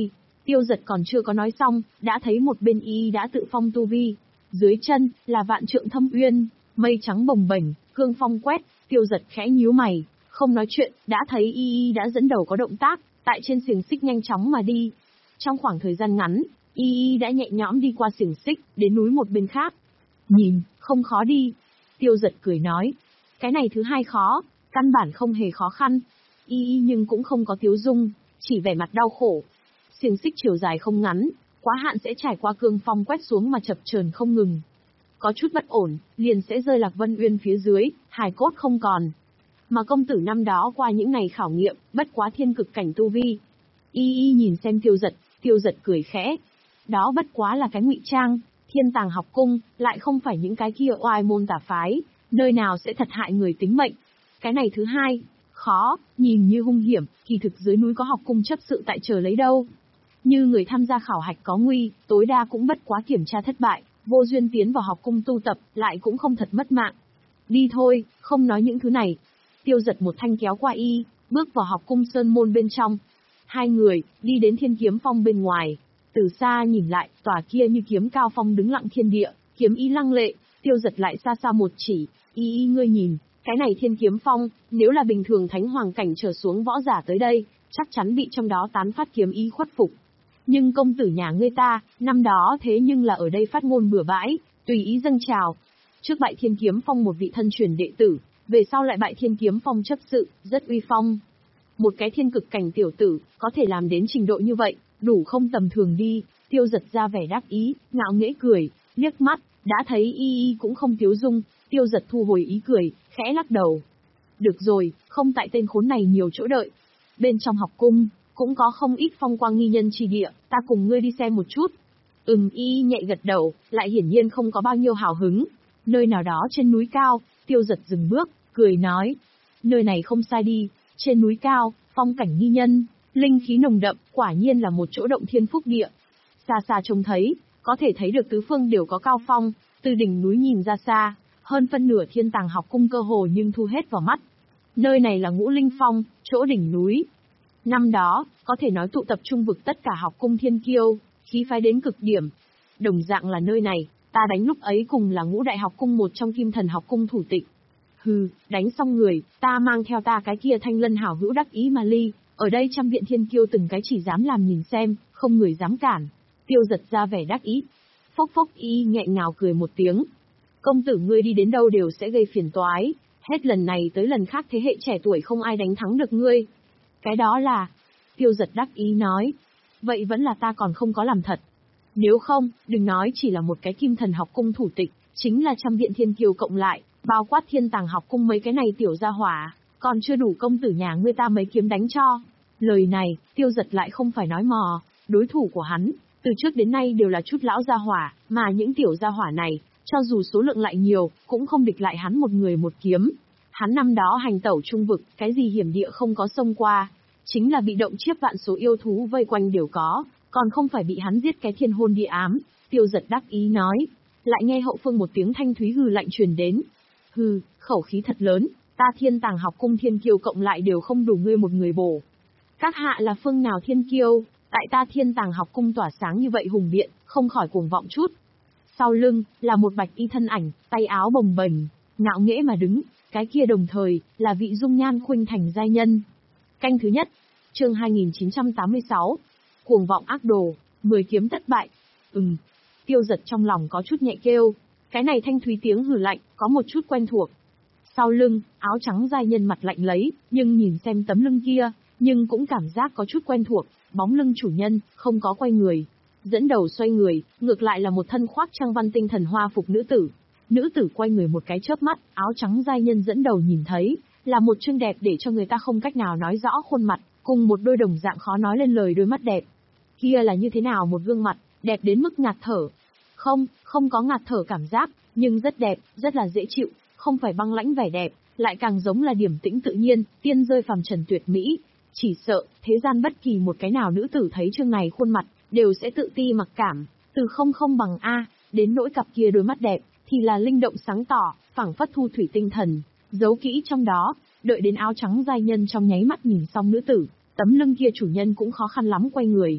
A: Tiêu Giật còn chưa có nói xong, đã thấy một bên y y đã tự phong tu vi. Dưới chân, là vạn trượng thâm uyên, mây trắng bồng bềnh, cương phong quét, Tiêu Giật khẽ nhíu mày, không nói chuyện, đã thấy y y đã dẫn đầu có động tác, tại trên xiềng xích nhanh chóng mà đi. Trong khoảng thời gian ngắn, y y đã nhẹ nhõm đi qua xiềng xích, đến núi một bên khác. Nhìn, không khó đi. Tiêu Giật cười nói. Cái này thứ hai khó, căn bản không hề khó khăn. Y y nhưng cũng không có tiếu dung, chỉ vẻ mặt đau khổ. Xiềng xích chiều dài không ngắn, quá hạn sẽ trải qua cương phong quét xuống mà chập chờn không ngừng. Có chút bất ổn, liền sẽ rơi lạc Vân Uyên phía dưới, hài cốt không còn. Mà công tử năm đó qua những ngày khảo nghiệm, bất quá thiên cực cảnh tu vi. Y y nhìn xem Tiêu Giật, Tiêu Giật cười khẽ. Đó bất quá là cái ngụy trang, Thiên Tàng học cung, lại không phải những cái kia oai môn tà phái, nơi nào sẽ thật hại người tính mệnh. Cái này thứ hai, khó, nhìn như hung hiểm, kỳ thực dưới núi có học cung chấp sự tại chờ lấy đâu. Như người tham gia khảo hạch có nguy, tối đa cũng bất quá kiểm tra thất bại, vô duyên tiến vào học cung tu tập, lại cũng không thật mất mạng. Đi thôi, không nói những thứ này. Tiêu Giật một thanh kéo qua y, bước vào học cung sơn môn bên trong. Hai người, đi đến Thiên Kiếm Phong bên ngoài. Từ xa nhìn lại, tòa kia như kiếm cao phong đứng lặng thiên địa, kiếm ý lăng lệ, Tiêu Giật lại xa xa một chỉ, y y ngươi nhìn, cái này Thiên Kiếm Phong, nếu là bình thường thánh hoàng cảnh trở xuống võ giả tới đây, chắc chắn bị trong đó tán phát kiếm ý khuất phục. Nhưng công tử nhà ngươi ta, năm đó thế nhưng là ở đây phát ngôn bừa bãi, tùy ý dâng trào. Trước bại Thiên Kiếm Phong một vị thân truyền đệ tử, về sau lại bại Thiên Kiếm Phong chấp sự, rất uy phong. Một cái thiên cực cảnh tiểu tử, có thể làm đến trình độ như vậy, đủ không tầm thường đi. Tiêu Giật ra vẻ đắc ý, ngạo nghễ cười, liếc mắt, đã thấy y y cũng không tiếu dung, Tiêu Giật thu hồi ý cười, khẽ lắc đầu. Được rồi, không tại tên khốn này nhiều chỗ đợi. Bên trong học cung, cũng có không ít phong quang nghi nhân trì địa, ta cùng ngươi đi xem một chút. Ừm, y nhẹ gật đầu, lại hiển nhiên không có bao nhiêu hào hứng. Nơi nào đó trên núi cao, Tiêu Giật dừng bước, cười nói. Nơi này không sai đi, trên núi cao, phong cảnh nghi nhân, linh khí nồng đậm, quả nhiên là một chỗ động thiên phúc địa. Xa xa trông thấy, có thể thấy được tứ phương đều có cao phong, từ đỉnh núi nhìn ra xa, hơn phân nửa Thiên Tàng học cung cơ hồ nhưng thu hết vào mắt. Nơi này là Ngũ Linh Phong, chỗ đỉnh núi. Năm đó, có thể nói tụ tập trung vực tất cả học cung thiên kiêu, khí phái đến cực điểm. Đồng dạng là nơi này, ta đánh lúc ấy cùng là Ngũ Đại học cung một trong Kim Thần học cung thủ tịch. Hừ, đánh xong người, ta mang theo ta cái kia thanh lân hảo hữu đắc ý mà ly, ở đây trăm viện thiên kiêu từng cái chỉ dám làm nhìn xem, không người dám cản. Tiêu Giật ra vẻ đắc ý. Phốc phốc y nghẹn ngào cười một tiếng. Công tử ngươi đi đến đâu đều sẽ gây phiền toái, hết lần này tới lần khác thế hệ trẻ tuổi không ai đánh thắng được ngươi. Cái đó là... Tiêu Giật đắc ý nói. Vậy vẫn là ta còn không có làm thật. Nếu không, đừng nói chỉ là một cái Kim Thần học cung thủ tịch, chính là trăm viện thiên kiêu cộng lại, bao quát Thiên Tàng học cung mấy cái này tiểu gia hỏa, còn chưa đủ công tử nhà ngươi ta mấy kiếm đánh cho. Lời này, Tiêu Giật lại không phải nói mò, đối thủ của hắn, từ trước đến nay đều là chút lão gia hỏa, mà những tiểu gia hỏa này, cho dù số lượng lại nhiều, cũng không địch lại hắn một người một kiếm. Hắn năm đó hành tẩu trung vực, cái gì hiểm địa không có xông qua, chính là bị động chiếp vạn số yêu thú vây quanh đều có, còn không phải bị hắn giết cái thiên hôn địa ám. Tiêu Giật đắc ý nói, lại nghe hậu phương một tiếng thanh thúy hừ lạnh truyền đến. Hừ, khẩu khí thật lớn, ta Thiên Tàng học cung thiên kiêu cộng lại đều không đủ ngươi một người bổ. Các hạ là phương nào thiên kiêu, tại ta Thiên Tàng học cung tỏa sáng như vậy hùng biện, không khỏi cuồng vọng chút. Sau lưng, là một bạch y thân ảnh, tay áo bồng bềnh, ngạo nghễ mà đứng, cái kia đồng thời, là vị dung nhan khuynh thành giai nhân. Canh thứ nhất, chương hai nghìn chín trăm tám mươi sáu, cuồng vọng ác đồ, mười kiếm thất bại. Ừm, Tiêu Giật trong lòng có chút nhẹ kêu, cái này thanh thúy tiếng hừ lạnh, có một chút quen thuộc. Sau lưng, áo trắng giai nhân mặt lạnh lấy, nhưng nhìn xem tấm lưng kia, nhưng cũng cảm giác có chút quen thuộc, bóng lưng chủ nhân, không có quay người. Dẫn đầu xoay người, ngược lại là một thân khoác trang văn tinh thần hoa phục nữ tử. Nữ tử quay người một cái chớp mắt, áo trắng giai nhân dẫn đầu nhìn thấy, là một trương đẹp để cho người ta không cách nào nói rõ khuôn mặt, cùng một đôi đồng dạng khó nói lên lời đôi mắt đẹp. Kia là như thế nào một gương mặt, đẹp đến mức ngạt thở. Không, không có ngạt thở cảm giác, nhưng rất đẹp, rất là dễ chịu, không phải băng lãnh vẻ đẹp, lại càng giống là điềm tĩnh tự nhiên, tiên rơi phàm trần tuyệt mỹ. Chỉ sợ, thế gian bất kỳ một cái nào nữ tử thấy trương này khuôn mặt, đều sẽ tự ti mặc cảm, từ không không bằng A, đến nỗi cặp kia đôi mắt đẹp, thì là linh động sáng tỏ, phảng phất thu thủy tinh thần, giấu kỹ trong đó, đợi đến áo trắng giai nhân trong nháy mắt nhìn xong nữ tử, tấm lưng kia chủ nhân cũng khó khăn lắm quay người.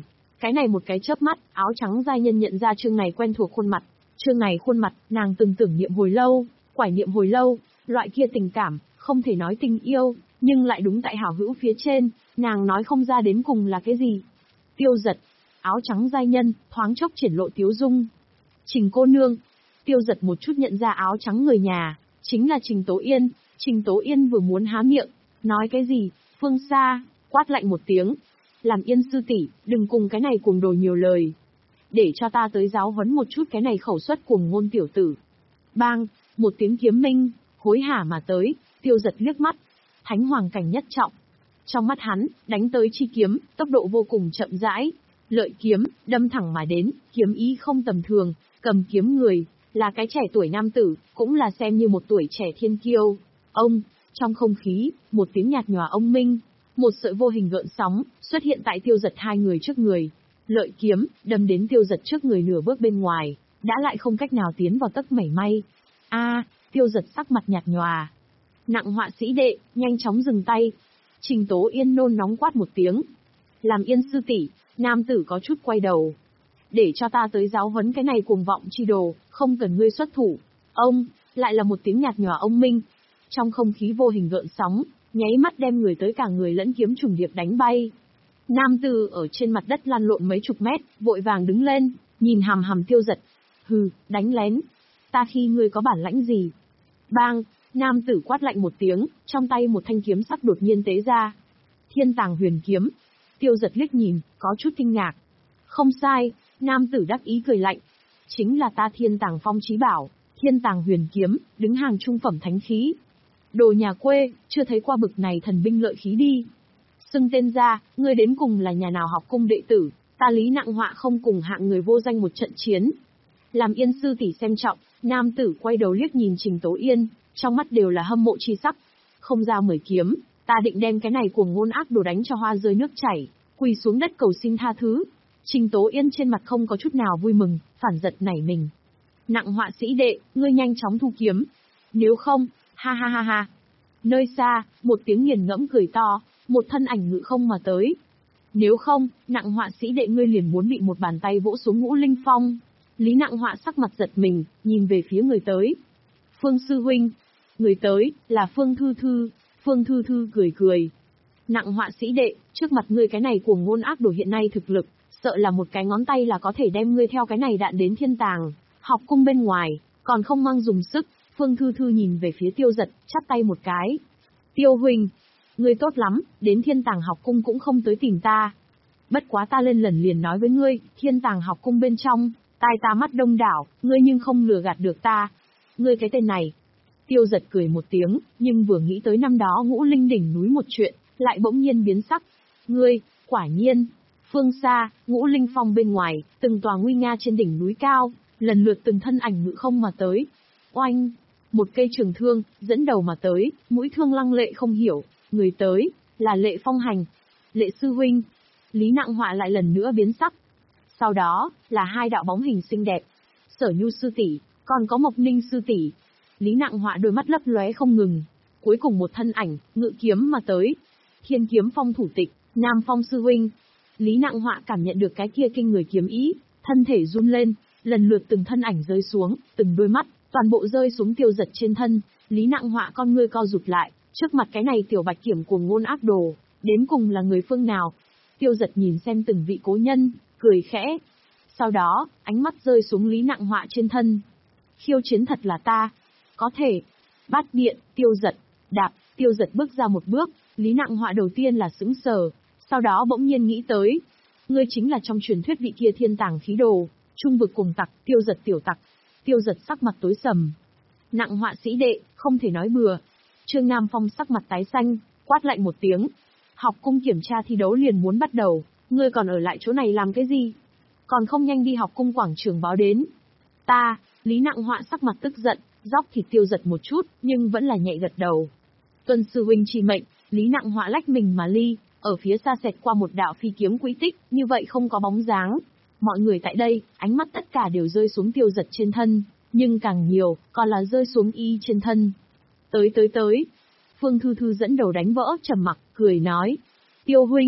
A: Cái này một cái chớp mắt, áo trắng giai nhân nhận ra Trương này quen thuộc khuôn mặt. Trương này khuôn mặt, nàng từng tưởng niệm hồi lâu, quải niệm hồi lâu, loại kia tình cảm, không thể nói tình yêu, nhưng lại đúng tại hảo hữu phía trên, nàng nói không ra đến cùng là cái gì. Tiêu giật, áo trắng giai nhân, thoáng chốc triển lộ tiếu dung. Trình cô nương, tiêu giật một chút nhận ra áo trắng người nhà, chính là Trình Tố Yên. Trình Tố Yên vừa muốn há miệng, nói cái gì, phương xa, quát lạnh một tiếng. Làm Yên sư tỷ, đừng cùng cái này cuồng đồ nhiều lời. Để cho ta tới giáo huấn một chút cái này khẩu suất cuồng ngôn tiểu tử. Bang, một tiếng kiếm minh, hối hả mà tới, tiêu giật liếc mắt. Thánh hoàng cảnh nhất trọng. Trong mắt hắn, đánh tới chi kiếm, tốc độ vô cùng chậm rãi. Lợi kiếm, đâm thẳng mà đến, kiếm ý không tầm thường, cầm kiếm người, là cái trẻ tuổi nam tử, cũng là xem như một tuổi trẻ thiên kiêu. Ông, trong không khí, một tiếng nhạt nhòa ông minh, một sợi vô hình gợn sóng, xuất hiện tại tiêu giật hai người trước người. Lợi kiếm, đâm đến tiêu giật trước người nửa bước bên ngoài, đã lại không cách nào tiến vào tấc mảy may. A, tiêu giật sắc mặt nhạt nhòa. Nặng họa sĩ đệ, nhanh chóng dừng tay. Trình Tố Yên nôn nóng quát một tiếng. Làm Yên sư tỷ, nam tử có chút quay đầu. Để cho ta tới giáo huấn cái này cuồng vọng chi đồ, không cần ngươi xuất thủ. Ông, lại là một tiếng nhạt nhòa ông minh. Trong không khí vô hình gợn sóng, nháy mắt đem người tới cả người lẫn kiếm trùng điệp đánh bay. Nam tử ở trên mặt đất lăn lộn mấy chục mét, vội vàng đứng lên, nhìn hằm hằm tiêu giật. Hừ, đánh lén. Ta khi ngươi có bản lãnh gì? Bang, nam tử quát lạnh một tiếng, trong tay một thanh kiếm sắc đột nhiên tế ra. Thiên tàng huyền kiếm. Tiêu giật liếc nhìn, có chút kinh ngạc. Không sai, nam tử đắc ý cười lạnh. Chính là ta thiên tàng phong chí bảo, thiên tàng huyền kiếm, đứng hàng trung phẩm thánh khí. Đồ nhà quê, chưa thấy qua bực này thần binh lợi khí đi. Xưng tên ra, ngươi đến cùng là nhà nào học cung đệ tử, ta Lý Nặng Họa không cùng hạng người vô danh một trận chiến. Làm Yên sư tỷ xem trọng, nam tử quay đầu liếc nhìn Trình Tố Yên, trong mắt đều là hâm mộ chi sắc. Không ra mười kiếm, ta định đem cái này cuồng ngôn ác đồ đánh cho hoa rơi nước chảy, quỳ xuống đất cầu xin tha thứ. Trình Tố Yên trên mặt không có chút nào vui mừng, phản giật nảy mình. Nặng họa sĩ đệ, ngươi nhanh chóng thu kiếm. Nếu không, ha ha ha ha. Nơi xa, một tiếng nghiền ngẫm cười to, một thân ảnh ngự không mà tới. Nếu không, nặng họa sĩ đệ ngươi liền muốn bị một bàn tay vỗ xuống ngũ linh phong. Lý Nặng Họa sắc mặt giật mình, nhìn về phía người tới. Phương sư huynh. Người tới, là Phương Thư Thư. Phương Thư Thư cười cười. Nặng họa sĩ đệ, trước mặt ngươi cái này cuồng ngôn ác đồ hiện nay thực lực, sợ là một cái ngón tay là có thể đem ngươi theo cái này đạn đến thiên tàng, học cung bên ngoài, còn không mang dùng sức. Phương Thư Thư nhìn về phía tiêu giật, chắp tay một cái. Tiêu huynh, ngươi tốt lắm, đến thiên tàng học cung cũng không tới tìm ta. Bất quá ta lên lần liền nói với ngươi, thiên tàng học cung bên trong, tai ta mắt đông đảo, ngươi nhưng không lừa gạt được ta. Ngươi cái tên này. Tiêu giật cười một tiếng, nhưng vừa nghĩ tới năm đó ngũ linh đỉnh núi một chuyện, lại bỗng nhiên biến sắc. Ngươi, quả nhiên. Phương xa, ngũ linh phong bên ngoài, từng tòa nguy nga trên đỉnh núi cao, lần lượt từng thân ảnh ngự không mà tới. Oanh! Một cây trường thương, dẫn đầu mà tới, mũi thương lăng lệ không hiểu, người tới, là Lệ Phong Hành. Lệ sư huynh. Lý Nặng Họa lại lần nữa biến sắc. Sau đó, là hai đạo bóng hình xinh đẹp. Sở Nhu sư tỷ, còn có Mộc Ninh sư tỷ. Lý Nặng Họa đôi mắt lấp lóe không ngừng. Cuối cùng một thân ảnh, ngự kiếm mà tới. Thiên kiếm phong thủ tịch, Nam Phong sư huynh. Lý Nặng Họa cảm nhận được cái kia kinh người kiếm ý, thân thể run lên, lần lượt từng thân ảnh rơi xuống, từng đôi mắt, toàn bộ rơi xuống tiêu giật trên thân. Lý Nặng Họa con ngươi co rụt lại, trước mặt cái này tiểu bạch kiểm cuồng ngôn ác đồ, đến cùng là người phương nào? Tiêu giật nhìn xem từng vị cố nhân, cười khẽ. Sau đó, ánh mắt rơi xuống Lý Nặng Họa trên thân. Khiêu chiến thật là ta. Có thể. Bát điện, tiêu giật, đạp, tiêu giật bước ra một bước, Lý Nặng Họa đầu tiên là sững sờ, sau đó bỗng nhiên nghĩ tới. Ngươi chính là trong truyền thuyết vị kia thiên tàng khí đồ, trung vực cùng tặc, tiêu giật tiểu tặc. Tiêu giật sắc mặt tối sầm. Nặng họa sĩ đệ, không thể nói bừa. Trương Nam Phong sắc mặt tái xanh, quát lạnh một tiếng. Học cung kiểm tra thi đấu liền muốn bắt đầu, ngươi còn ở lại chỗ này làm cái gì? Còn không nhanh đi học cung quảng trường báo đến. Ta, Lý Nặng Họa sắc mặt tức giận, dóc thịt tiêu giật một chút, nhưng vẫn là nhẹ gật đầu. Tuân sư huynh chỉ mệnh, Lý Nặng Họa lách mình mà ly, ở phía xa xẹt qua một đạo phi kiếm quỹ tích, như vậy không có bóng dáng. Mọi người tại đây, ánh mắt tất cả đều rơi xuống tiêu giật trên thân, nhưng càng nhiều, còn là rơi xuống y trên thân. Tới tới tới. Phương Thư Thư dẫn đầu đánh vỡ trầm mặc, cười nói. Tiêu huynh,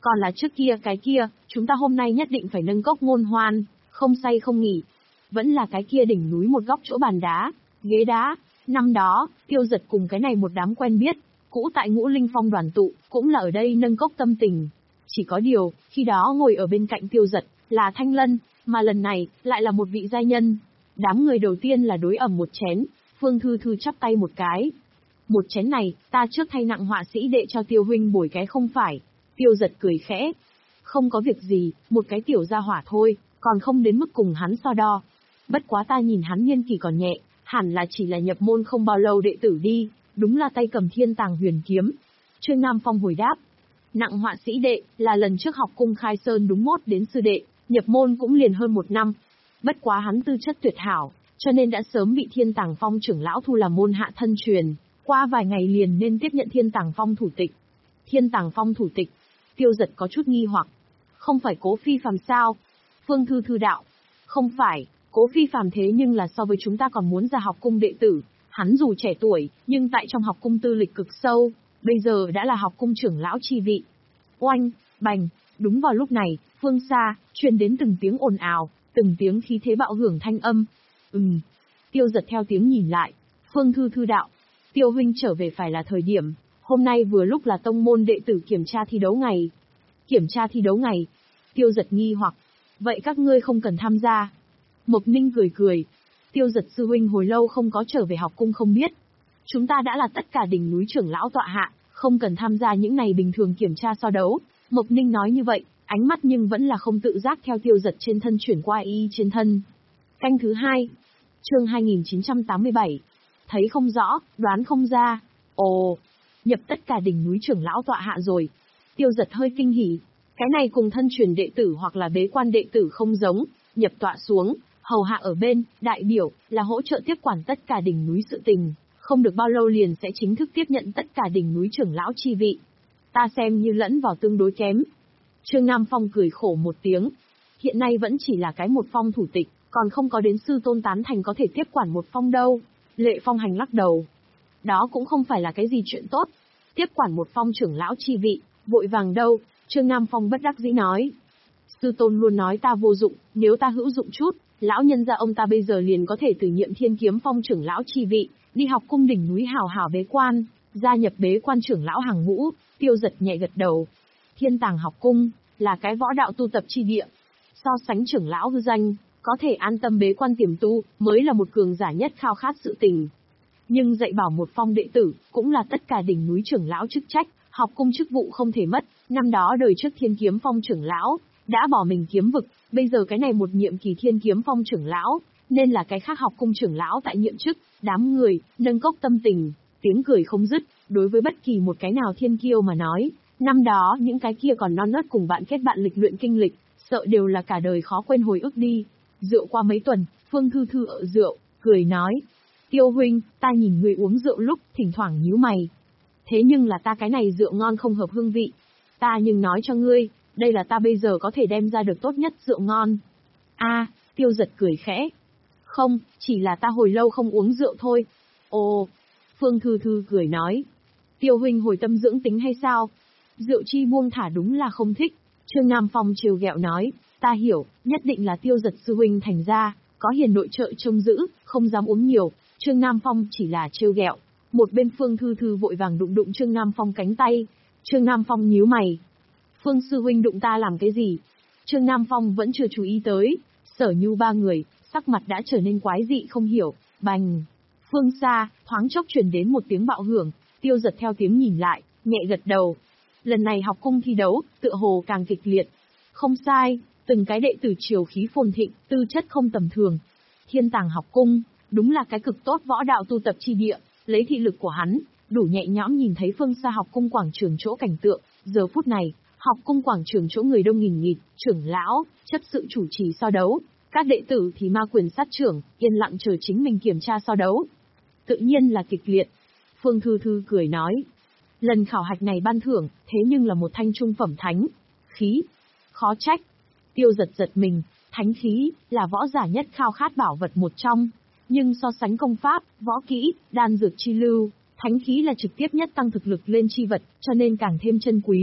A: Còn là trước kia cái kia, chúng ta hôm nay nhất định phải nâng cốc ngôn hoan, không say không nghỉ. Vẫn là cái kia đỉnh núi một góc chỗ bàn đá, ghế đá. Năm đó, Tiêu Giật cùng cái này một đám quen biết, cũ tại Ngũ Linh Phong đoàn tụ, cũng là ở đây nâng cốc tâm tình. Chỉ có điều, khi đó ngồi ở bên cạnh Tiêu Giật, là Thanh Lân, mà lần này, lại là một vị giai nhân. Đám người đầu tiên là đối ẩm một chén, Phương Thư Thư chắp tay một cái. Một chén này, ta trước thay nặng họa sĩ đệ cho Tiêu huynh bồi cái không phải. Tiêu Giật cười khẽ. Không có việc gì, một cái tiểu gia hỏa thôi, còn không đến mức cùng hắn so đo. Bất quá ta nhìn hắn niên kỳ còn nhẹ, hẳn là chỉ là nhập môn không bao lâu đệ tử đi, đúng là tay cầm thiên tàng huyền kiếm. Trương Nam Phong hồi đáp. Nặng họa sĩ đệ, là lần trước học cung khai sơn đúng mốt đến sư đệ, nhập môn cũng liền hơn một năm. Bất quá hắn tư chất tuyệt hảo, cho nên đã sớm bị Thiên Tàng Phong trưởng lão thu làm môn hạ thân truyền, qua vài ngày liền nên tiếp nhận Thiên Tàng Phong thủ tịch. Thiên Tàng Phong thủ tịch, Tiêu Giật có chút nghi hoặc. Không phải Cố Phi Phàm sao? Phương Thư Thư đạo. Không phải, Cố Phi Phàm thế nhưng là so với chúng ta còn muốn ra học cung đệ tử, hắn dù trẻ tuổi, nhưng tại trong học cung tư lịch cực sâu, bây giờ đã là học cung trưởng lão chi vị. Oanh, bành, đúng vào lúc này, phương xa, truyền đến từng tiếng ồn ào, từng tiếng khí thế bạo hưởng thanh âm. Ừm. Tiêu Giật theo tiếng nhìn lại. Phương Thư Thư đạo. Tiêu huynh trở về phải là thời điểm. Hôm nay vừa lúc là tông môn đệ tử kiểm tra thi đấu ngày. Kiểm tra thi đấu ngày. Tiêu Giật nghi hoặc. Vậy các ngươi không cần tham gia. Mộc Ninh cười cười. Tiêu Giật sư huynh hồi lâu không có trở về học cung không biết. Chúng ta đã là tất cả đỉnh núi trưởng lão tọa hạ, không cần tham gia những này bình thường kiểm tra so đấu. Mộc Ninh nói như vậy, ánh mắt nhưng vẫn là không tự giác theo Tiêu Giật trên thân chuyển qua y trên thân. Canh thứ hai. Chương hai nghìn chín trăm tám mươi bảy. Thấy không rõ, đoán không ra. Ồ, nhập tất cả đỉnh núi trưởng lão tọa hạ rồi. Tiêu Giật hơi kinh hỉ. Cái này cùng thân truyền đệ tử hoặc là bế quan đệ tử không giống, nhập tọa xuống, hầu hạ ở bên, đại biểu, là hỗ trợ tiếp quản tất cả đỉnh núi sự tình. Không được bao lâu liền sẽ chính thức tiếp nhận tất cả đỉnh núi trưởng lão chi vị. Ta xem như lẫn vào tương đối kém. Trương Nam Phong cười khổ một tiếng. Hiện nay vẫn chỉ là cái một phong thủ tịch, còn không có đến sư tôn tán thành có thể tiếp quản một phong đâu. Lệ Phong Hành lắc đầu. Đó cũng không phải là cái gì chuyện tốt. Tiếp quản một phong trưởng lão chi vị, vội vàng đâu, Trương Nam Phong bất đắc dĩ nói. Sư tôn luôn nói ta vô dụng, nếu ta hữu dụng chút, lão nhân gia ông ta bây giờ liền có thể từ nhiệm Thiên Kiếm Phong trưởng lão chi vị, đi học cung đỉnh núi hào hào bế quan, gia nhập bế quan trưởng lão hàng ngũ. Tiêu Giật nhẹ gật đầu. Thiên Tàng học cung, là cái võ đạo tu tập chi địa. So sánh trưởng lão hư danh, có thể an tâm bế quan tiềm tu, mới là một cường giả nhất khao khát sự tình. Nhưng dạy bảo một phong đệ tử, cũng là tất cả đỉnh núi trưởng lão chức trách, học cung chức vụ không thể mất. Năm đó đời trước Thiên Kiếm Phong trưởng lão, đã bỏ mình kiếm vực, bây giờ cái này một nhiệm kỳ Thiên Kiếm Phong trưởng lão, nên là cái khác học cung trưởng lão tại nhiệm chức. Đám người, nâng cốc tâm tình, tiếng cười không dứt, đối với bất kỳ một cái nào thiên kiêu mà nói, năm đó những cái kia còn non nớt cùng bạn kết bạn lịch luyện kinh lịch, sợ đều là cả đời khó quên hồi ức đi. Rượu qua mấy tuần, Phương Thư Thư ở rượu, cười nói. Tiêu huynh, ta nhìn người uống rượu lúc, thỉnh thoảng nhíu mày. Thế nhưng là ta cái này rượu ngon không hợp hương vị. Ta nhưng nói cho ngươi, đây là ta bây giờ có thể đem ra được tốt nhất rượu ngon. A, Tiêu Giật cười khẽ. Không, chỉ là ta hồi lâu không uống rượu thôi. Ồ, Phương Thư Thư cười nói. Tiêu huynh hồi tâm dưỡng tính hay sao? Rượu chi buông thả đúng là không thích. Trương Nam Phong trêu ghẹo nói, ta hiểu, nhất định là Tiêu Giật sư huynh thành ra, có hiền nội trợ trông giữ, không dám uống nhiều. Trương Nam Phong chỉ là trêu ghẹo. Một bên Phương Thư Thư vội vàng đụng đụng Trương Nam Phong cánh tay. Trương Nam Phong nhíu mày. Phương sư huynh đụng ta làm cái gì? Trương Nam Phong vẫn chưa chú ý tới. Sở Nhu ba người, sắc mặt đã trở nên quái dị không hiểu. Bành. Phương xa, thoáng chốc truyền đến một tiếng bạo hưởng. Tiêu Giật theo tiếng nhìn lại, nhẹ gật đầu. Lần này học cung thi đấu, tựa hồ càng kịch liệt. Không sai, từng cái đệ tử triều khí phồn thịnh, tư chất không tầm thường. Thiên Tàng học cung, đúng là cái cực tốt võ đạo tu tập chi địa, lấy thị lực của hắn, đủ nhẹ nhõm nhìn thấy phương xa học cung quảng trường chỗ cảnh tượng. Giờ phút này, học cung quảng trường chỗ người đông nghìn nghịt, trưởng lão, chấp sự chủ trì so đấu. Các đệ tử thì ma quyền sát trưởng, yên lặng chờ chính mình kiểm tra so đấu. Tự nhiên là kịch liệt. Phương Thư Thư cười nói. Lần khảo hạch này ban thưởng, thế nhưng là một thanh trung phẩm thánh khí. Khó trách. Tiêu Giật giật mình, thánh khí, là võ giả nhất khao khát bảo vật một trong. Nhưng so sánh công pháp, võ kỹ, đan dược chi lưu, thánh khí là trực tiếp nhất tăng thực lực lên chi vật, cho nên càng thêm chân quý.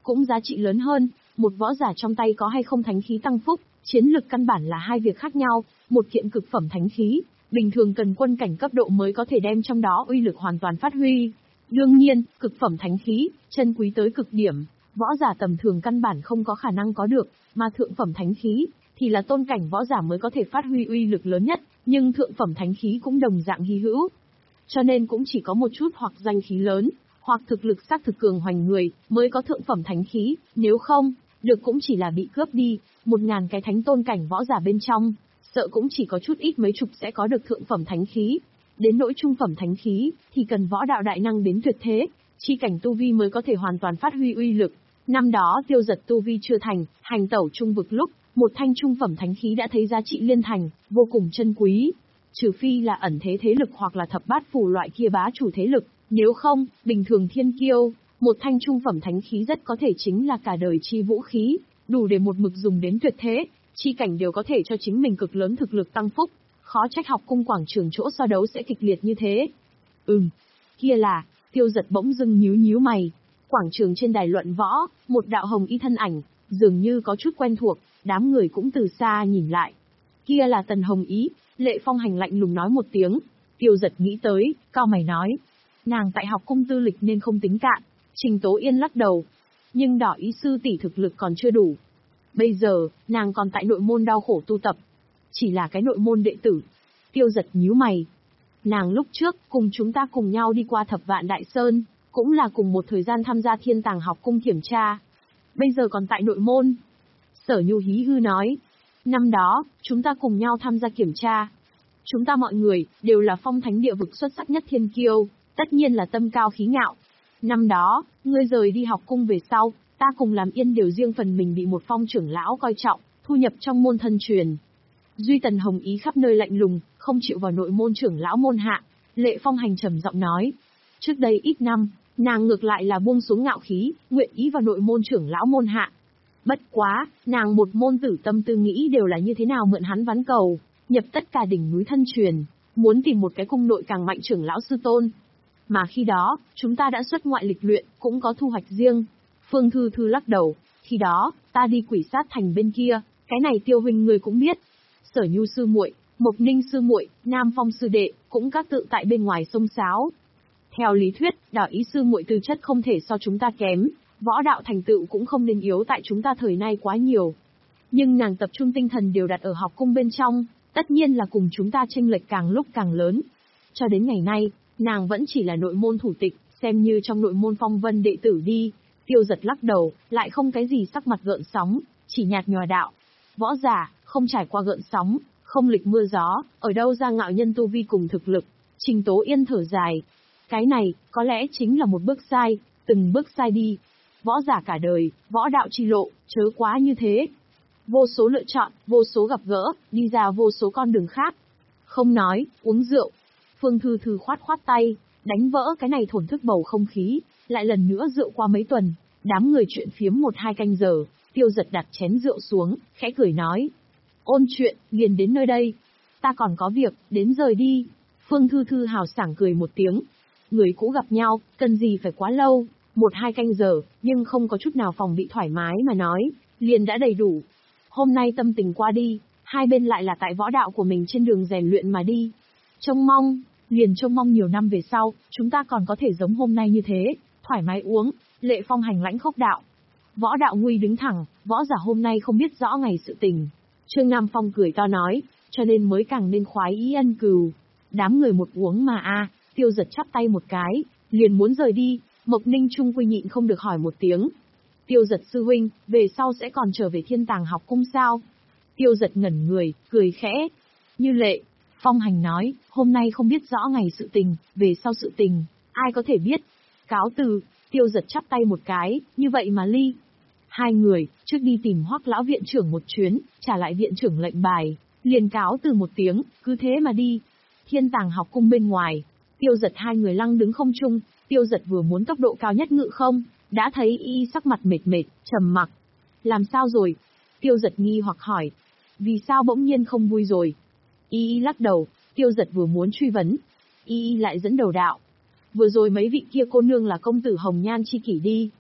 A: cũng giá trị lớn hơn. Một võ giả trong tay có hay không thánh khí tăng phúc, chiến lực căn bản là hai việc khác nhau. Một kiện cực phẩm thánh khí, bình thường cần quân cảnh cấp độ mới có thể đem trong đó uy lực hoàn toàn phát huy. Đương nhiên, cực phẩm thánh khí, chân quý tới cực điểm, võ giả tầm thường căn bản không có khả năng có được, mà thượng phẩm thánh khí thì là tôn cảnh võ giả mới có thể phát huy uy lực lớn nhất, nhưng thượng phẩm thánh khí cũng đồng dạng hy hữu. Cho nên cũng chỉ có một chút hoặc danh khí lớn, hoặc thực lực xác thực cường hoành người mới có thượng phẩm thánh khí, nếu không, được cũng chỉ là bị cướp đi, một ngàn cái thánh tôn cảnh võ giả bên trong, sợ cũng chỉ có chút ít mấy chục sẽ có được thượng phẩm thánh khí. Đến nỗi trung phẩm thánh khí, thì cần võ đạo đại năng đến tuyệt thế, chi cảnh tu vi mới có thể hoàn toàn phát huy uy lực. Năm đó Tiêu Dật tu vi chưa thành, hành tẩu trung vực lúc, một thanh trung phẩm thánh khí đã thấy giá trị liên thành, vô cùng chân quý. Trừ phi là ẩn thế thế lực hoặc là thập bát phủ loại kia bá chủ thế lực, nếu không, bình thường thiên kiêu, một thanh trung phẩm thánh khí rất có thể chính là cả đời chi vũ khí, đủ để một mực dùng đến tuyệt thế, chi cảnh đều có thể cho chính mình cực lớn thực lực tăng phúc. Khó trách học cung quảng trường chỗ so đấu sẽ kịch liệt như thế. Ừm, kia là, Tiêu Dật bỗng dưng nhíu nhíu mày. Quảng trường trên đài luận võ, một đạo hồng y thân ảnh, dường như có chút quen thuộc, đám người cũng từ xa nhìn lại. Kia là Tần Hồng Ý, Lệ Phong Hành lạnh lùng nói một tiếng. Tiêu Dật nghĩ tới, cao mày nói. Nàng tại học cung tư lịch nên không tính cạn. Trình Tố Yên lắc đầu. Nhưng Đỏ Ý sư tỷ thực lực còn chưa đủ. Bây giờ, nàng còn tại nội môn đau khổ tu tập. Chỉ là cái nội môn đệ tử. Tiêu Dật nhíu mày. Nàng lúc trước, cùng chúng ta cùng nhau đi qua Thập Vạn Đại Sơn, cũng là cùng một thời gian tham gia Thiên Tàng học cung kiểm tra. Bây giờ còn tại nội môn. Sở Nhu hí hư nói. Năm đó, chúng ta cùng nhau tham gia kiểm tra. Chúng ta mọi người, đều là phong thánh địa vực xuất sắc nhất thiên kiêu, tất nhiên là tâm cao khí ngạo. Năm đó, ngươi rời đi học cung về sau, ta cùng làm yên đều riêng phần mình bị một phong trưởng lão coi trọng, thu nhập trong môn thân truyền. Duy Tần Hồng Ý khắp nơi lạnh lùng, không chịu vào nội môn trưởng lão môn hạ. Lệ Phong Hành trầm giọng nói. Trước đây ít năm, nàng ngược lại là buông xuống ngạo khí, nguyện ý vào nội môn trưởng lão môn hạ. Bất quá, nàng một môn tử tâm tư nghĩ đều là như thế nào mượn hắn ván cầu, nhập tất cả đỉnh núi thân truyền, muốn tìm một cái cung nội càng mạnh trưởng lão sư tôn. Mà khi đó, chúng ta đã xuất ngoại lịch luyện, cũng có thu hoạch riêng. Phương Thư Thư lắc đầu, khi đó, ta đi Quỷ Sát Thành bên kia, cái này Tiêu huynh người cũng biết. Sở Nhu sư muội, Mộc Ninh sư muội, Nam Phong sư đệ, cũng các tự tại bên ngoài sông sáo. Theo lý thuyết, Đỏ Ý sư muội tư chất không thể so chúng ta kém, võ đạo thành tựu cũng không nên yếu tại chúng ta thời nay quá nhiều. Nhưng nàng tập trung tinh thần đều đặt ở học cung bên trong, tất nhiên là cùng chúng ta chênh lệch càng lúc càng lớn. Cho đến ngày nay, nàng vẫn chỉ là nội môn thủ tịch, xem như trong nội môn phong vân đệ tử đi. Tiêu Dật lắc đầu, lại không cái gì sắc mặt gợn sóng, chỉ nhạt nhòa đạo. Võ giả, không trải qua gợn sóng, không lịch mưa gió, ở đâu ra ngạo nhân tu vi cùng thực lực. Trình Tố Yên thở dài. Cái này, có lẽ chính là một bước sai, từng bước sai đi. Võ giả cả đời, võ đạo chi lộ, chớ quá như thế. Vô số lựa chọn, vô số gặp gỡ, đi ra vô số con đường khác. Không nói, uống rượu. Phương Thư Thư khoát khoát tay, đánh vỡ cái này thổn thức bầu không khí, lại lần nữa rượu qua mấy tuần. Đám người chuyện phiếm một hai canh giờ, Tiêu Dật đặt chén rượu xuống, khẽ cười nói. Ôn chuyện, liền đến nơi đây. Ta còn có việc, đến rời đi. Phương Thư Thư hào sảng cười một tiếng. Người cũ gặp nhau, cần gì phải quá lâu, một hai canh giờ, nhưng không có chút nào phòng bị thoải mái mà nói, liền đã đầy đủ. Hôm nay tâm tình qua đi, hai bên lại là tại võ đạo của mình trên đường rèn luyện mà đi. Trông mong, liền trông mong nhiều năm về sau, chúng ta còn có thể giống hôm nay như thế, thoải mái uống. Lệ Phong Hành lãnh khốc đạo. Võ đạo nguy đứng thẳng, võ giả hôm nay không biết rõ ngày sự tình. Trương Nam Phong cười to nói, cho nên mới càng nên khoái ý ân cừu. Đám người một uống mà a, Tiêu Dật chắp tay một cái, liền muốn rời đi. Mộc Ninh Trung quy nhịn không được hỏi một tiếng. Tiêu Dật sư huynh, về sau sẽ còn trở về Thiên Tàng học cung sao? Tiêu Dật ngẩn người, cười khẽ. Như Lệ Phong Hành nói, hôm nay không biết rõ ngày sự tình, về sau sự tình, ai có thể biết. Cáo từ. Tiêu Dật chắp tay một cái, như vậy mà ly. Hai người, trước đi tìm Hoắc lão viện trưởng một chuyến, trả lại viện trưởng lệnh bài, liền cáo từ một tiếng, cứ thế mà đi. Thiên Tàng học cung bên ngoài, Tiêu Dật hai người lăng đứng không trung, Tiêu Dật vừa muốn tốc độ cao nhất ngự không, đã thấy y sắc mặt mệt mệt, trầm mặc. Làm sao rồi? Tiêu Dật nghi hoặc hỏi. Vì sao bỗng nhiên không vui rồi? Y y lắc đầu, Tiêu Dật vừa muốn truy vấn. Y y lại dẫn đầu đạo. Vừa rồi mấy vị kia cô nương là công tử Hồng Nhan chi kỷ đi.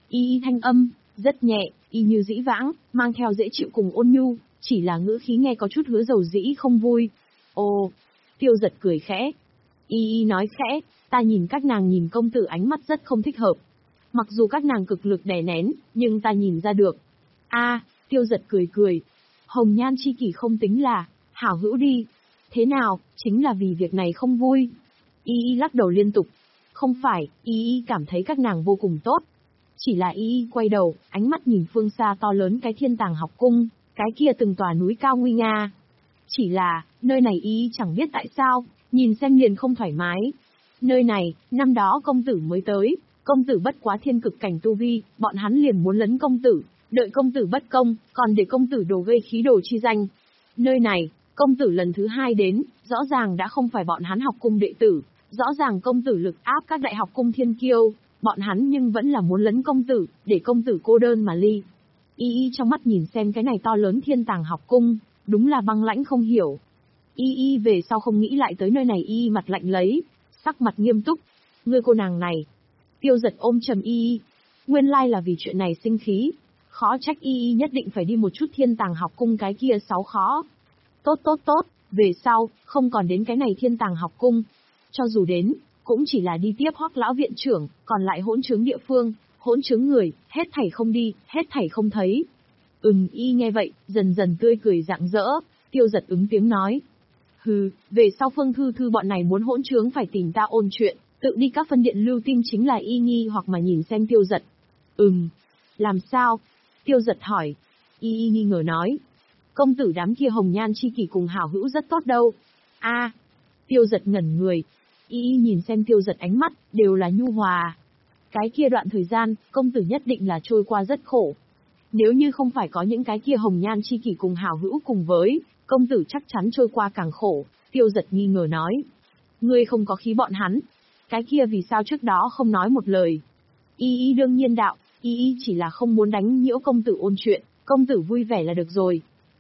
A: Y y thanh âm, rất nhẹ, y như dĩ vãng, mang theo dễ chịu cùng ôn nhu, chỉ là ngữ khí nghe có chút hứa dầu dĩ không vui. Ồ, Tiêu Giật cười khẽ. Y y nói khẽ, ta nhìn các nàng nhìn công tử ánh mắt rất không thích hợp. Mặc dù các nàng cực lực đè nén, nhưng ta nhìn ra được. A, Tiêu Giật cười cười. Hồng nhan chi kỷ không tính là hảo hữu đi. Thế nào, chính là vì việc này không vui. Y y lắc đầu liên tục. Không phải, Y y cảm thấy các nàng vô cùng tốt. Chỉ là Y y quay đầu, ánh mắt nhìn phương xa to lớn cái Thiên Tàng học cung, cái kia từng tòa núi cao nguy nga. Chỉ là, nơi này Y y chẳng biết tại sao, nhìn xem liền không thoải mái. Nơi này, năm đó công tử mới tới, công tử bất quá thiên cực cảnh tu vi, bọn hắn liền muốn lấn công tử, đợi công tử bất công, còn để công tử đồ gây khí đồ chi danh. Nơi này, công tử lần thứ hai đến, rõ ràng đã không phải bọn hắn học cung đệ tử, rõ ràng công tử lực áp các đại học cung thiên kiêu, bọn hắn nhưng vẫn là muốn lấn công tử, để công tử cô đơn mà ly. Y y trong mắt nhìn xem cái này to lớn Thiên Tàng học cung, đúng là băng lãnh không hiểu. Y y về sau không nghĩ lại tới nơi này. Y mặt lạnh lấy, sắc mặt nghiêm túc. Ngươi cô nàng này. Tiêu Giật ôm trầm Y y. Nguyên lai là vì chuyện này sinh khí. Khó trách Y y nhất định phải đi một chút Thiên Tàng học cung cái kia sáu khó. Tốt tốt tốt, về sau, không còn đến cái này Thiên Tàng học cung. Cho dù đến, cũng chỉ là đi tiếp Hoắc lão viện trưởng, còn lại hỗn trướng địa phương, hỗn trướng người, hết thảy không đi, hết thảy không thấy. Ừm, y nghe vậy, dần dần tươi cười rạng rỡ. Tiêu Giật ứng tiếng nói. Hừ, về sau Phương Thư Thư bọn này muốn hỗn trướng phải tìm ta ôn chuyện, tự đi các phân điện lưu tin chính là y nghi hoặc mà nhìn xem Tiêu Giật. Ừm, làm sao? Tiêu Giật hỏi. Y y nghi ngờ nói. Công tử đám kia hồng nhan chi kỷ cùng hảo hữu rất tốt đâu. A, Tiêu Giật ngẩn người. Y y nhìn xem Tiêu Giật ánh mắt, đều là nhu hòa. Cái kia đoạn thời gian, công tử nhất định là trôi qua rất khổ. Nếu như không phải có những cái kia hồng nhan chi kỷ cùng hảo hữu cùng với, công tử chắc chắn trôi qua càng khổ. Tiêu Giật nghi ngờ nói. Ngươi không có khí bọn hắn. Cái kia vì sao trước đó không nói một lời? Y y đương nhiên đạo, y y chỉ là không muốn đánh nhiễu công tử ôn chuyện, công tử vui vẻ là được rồi.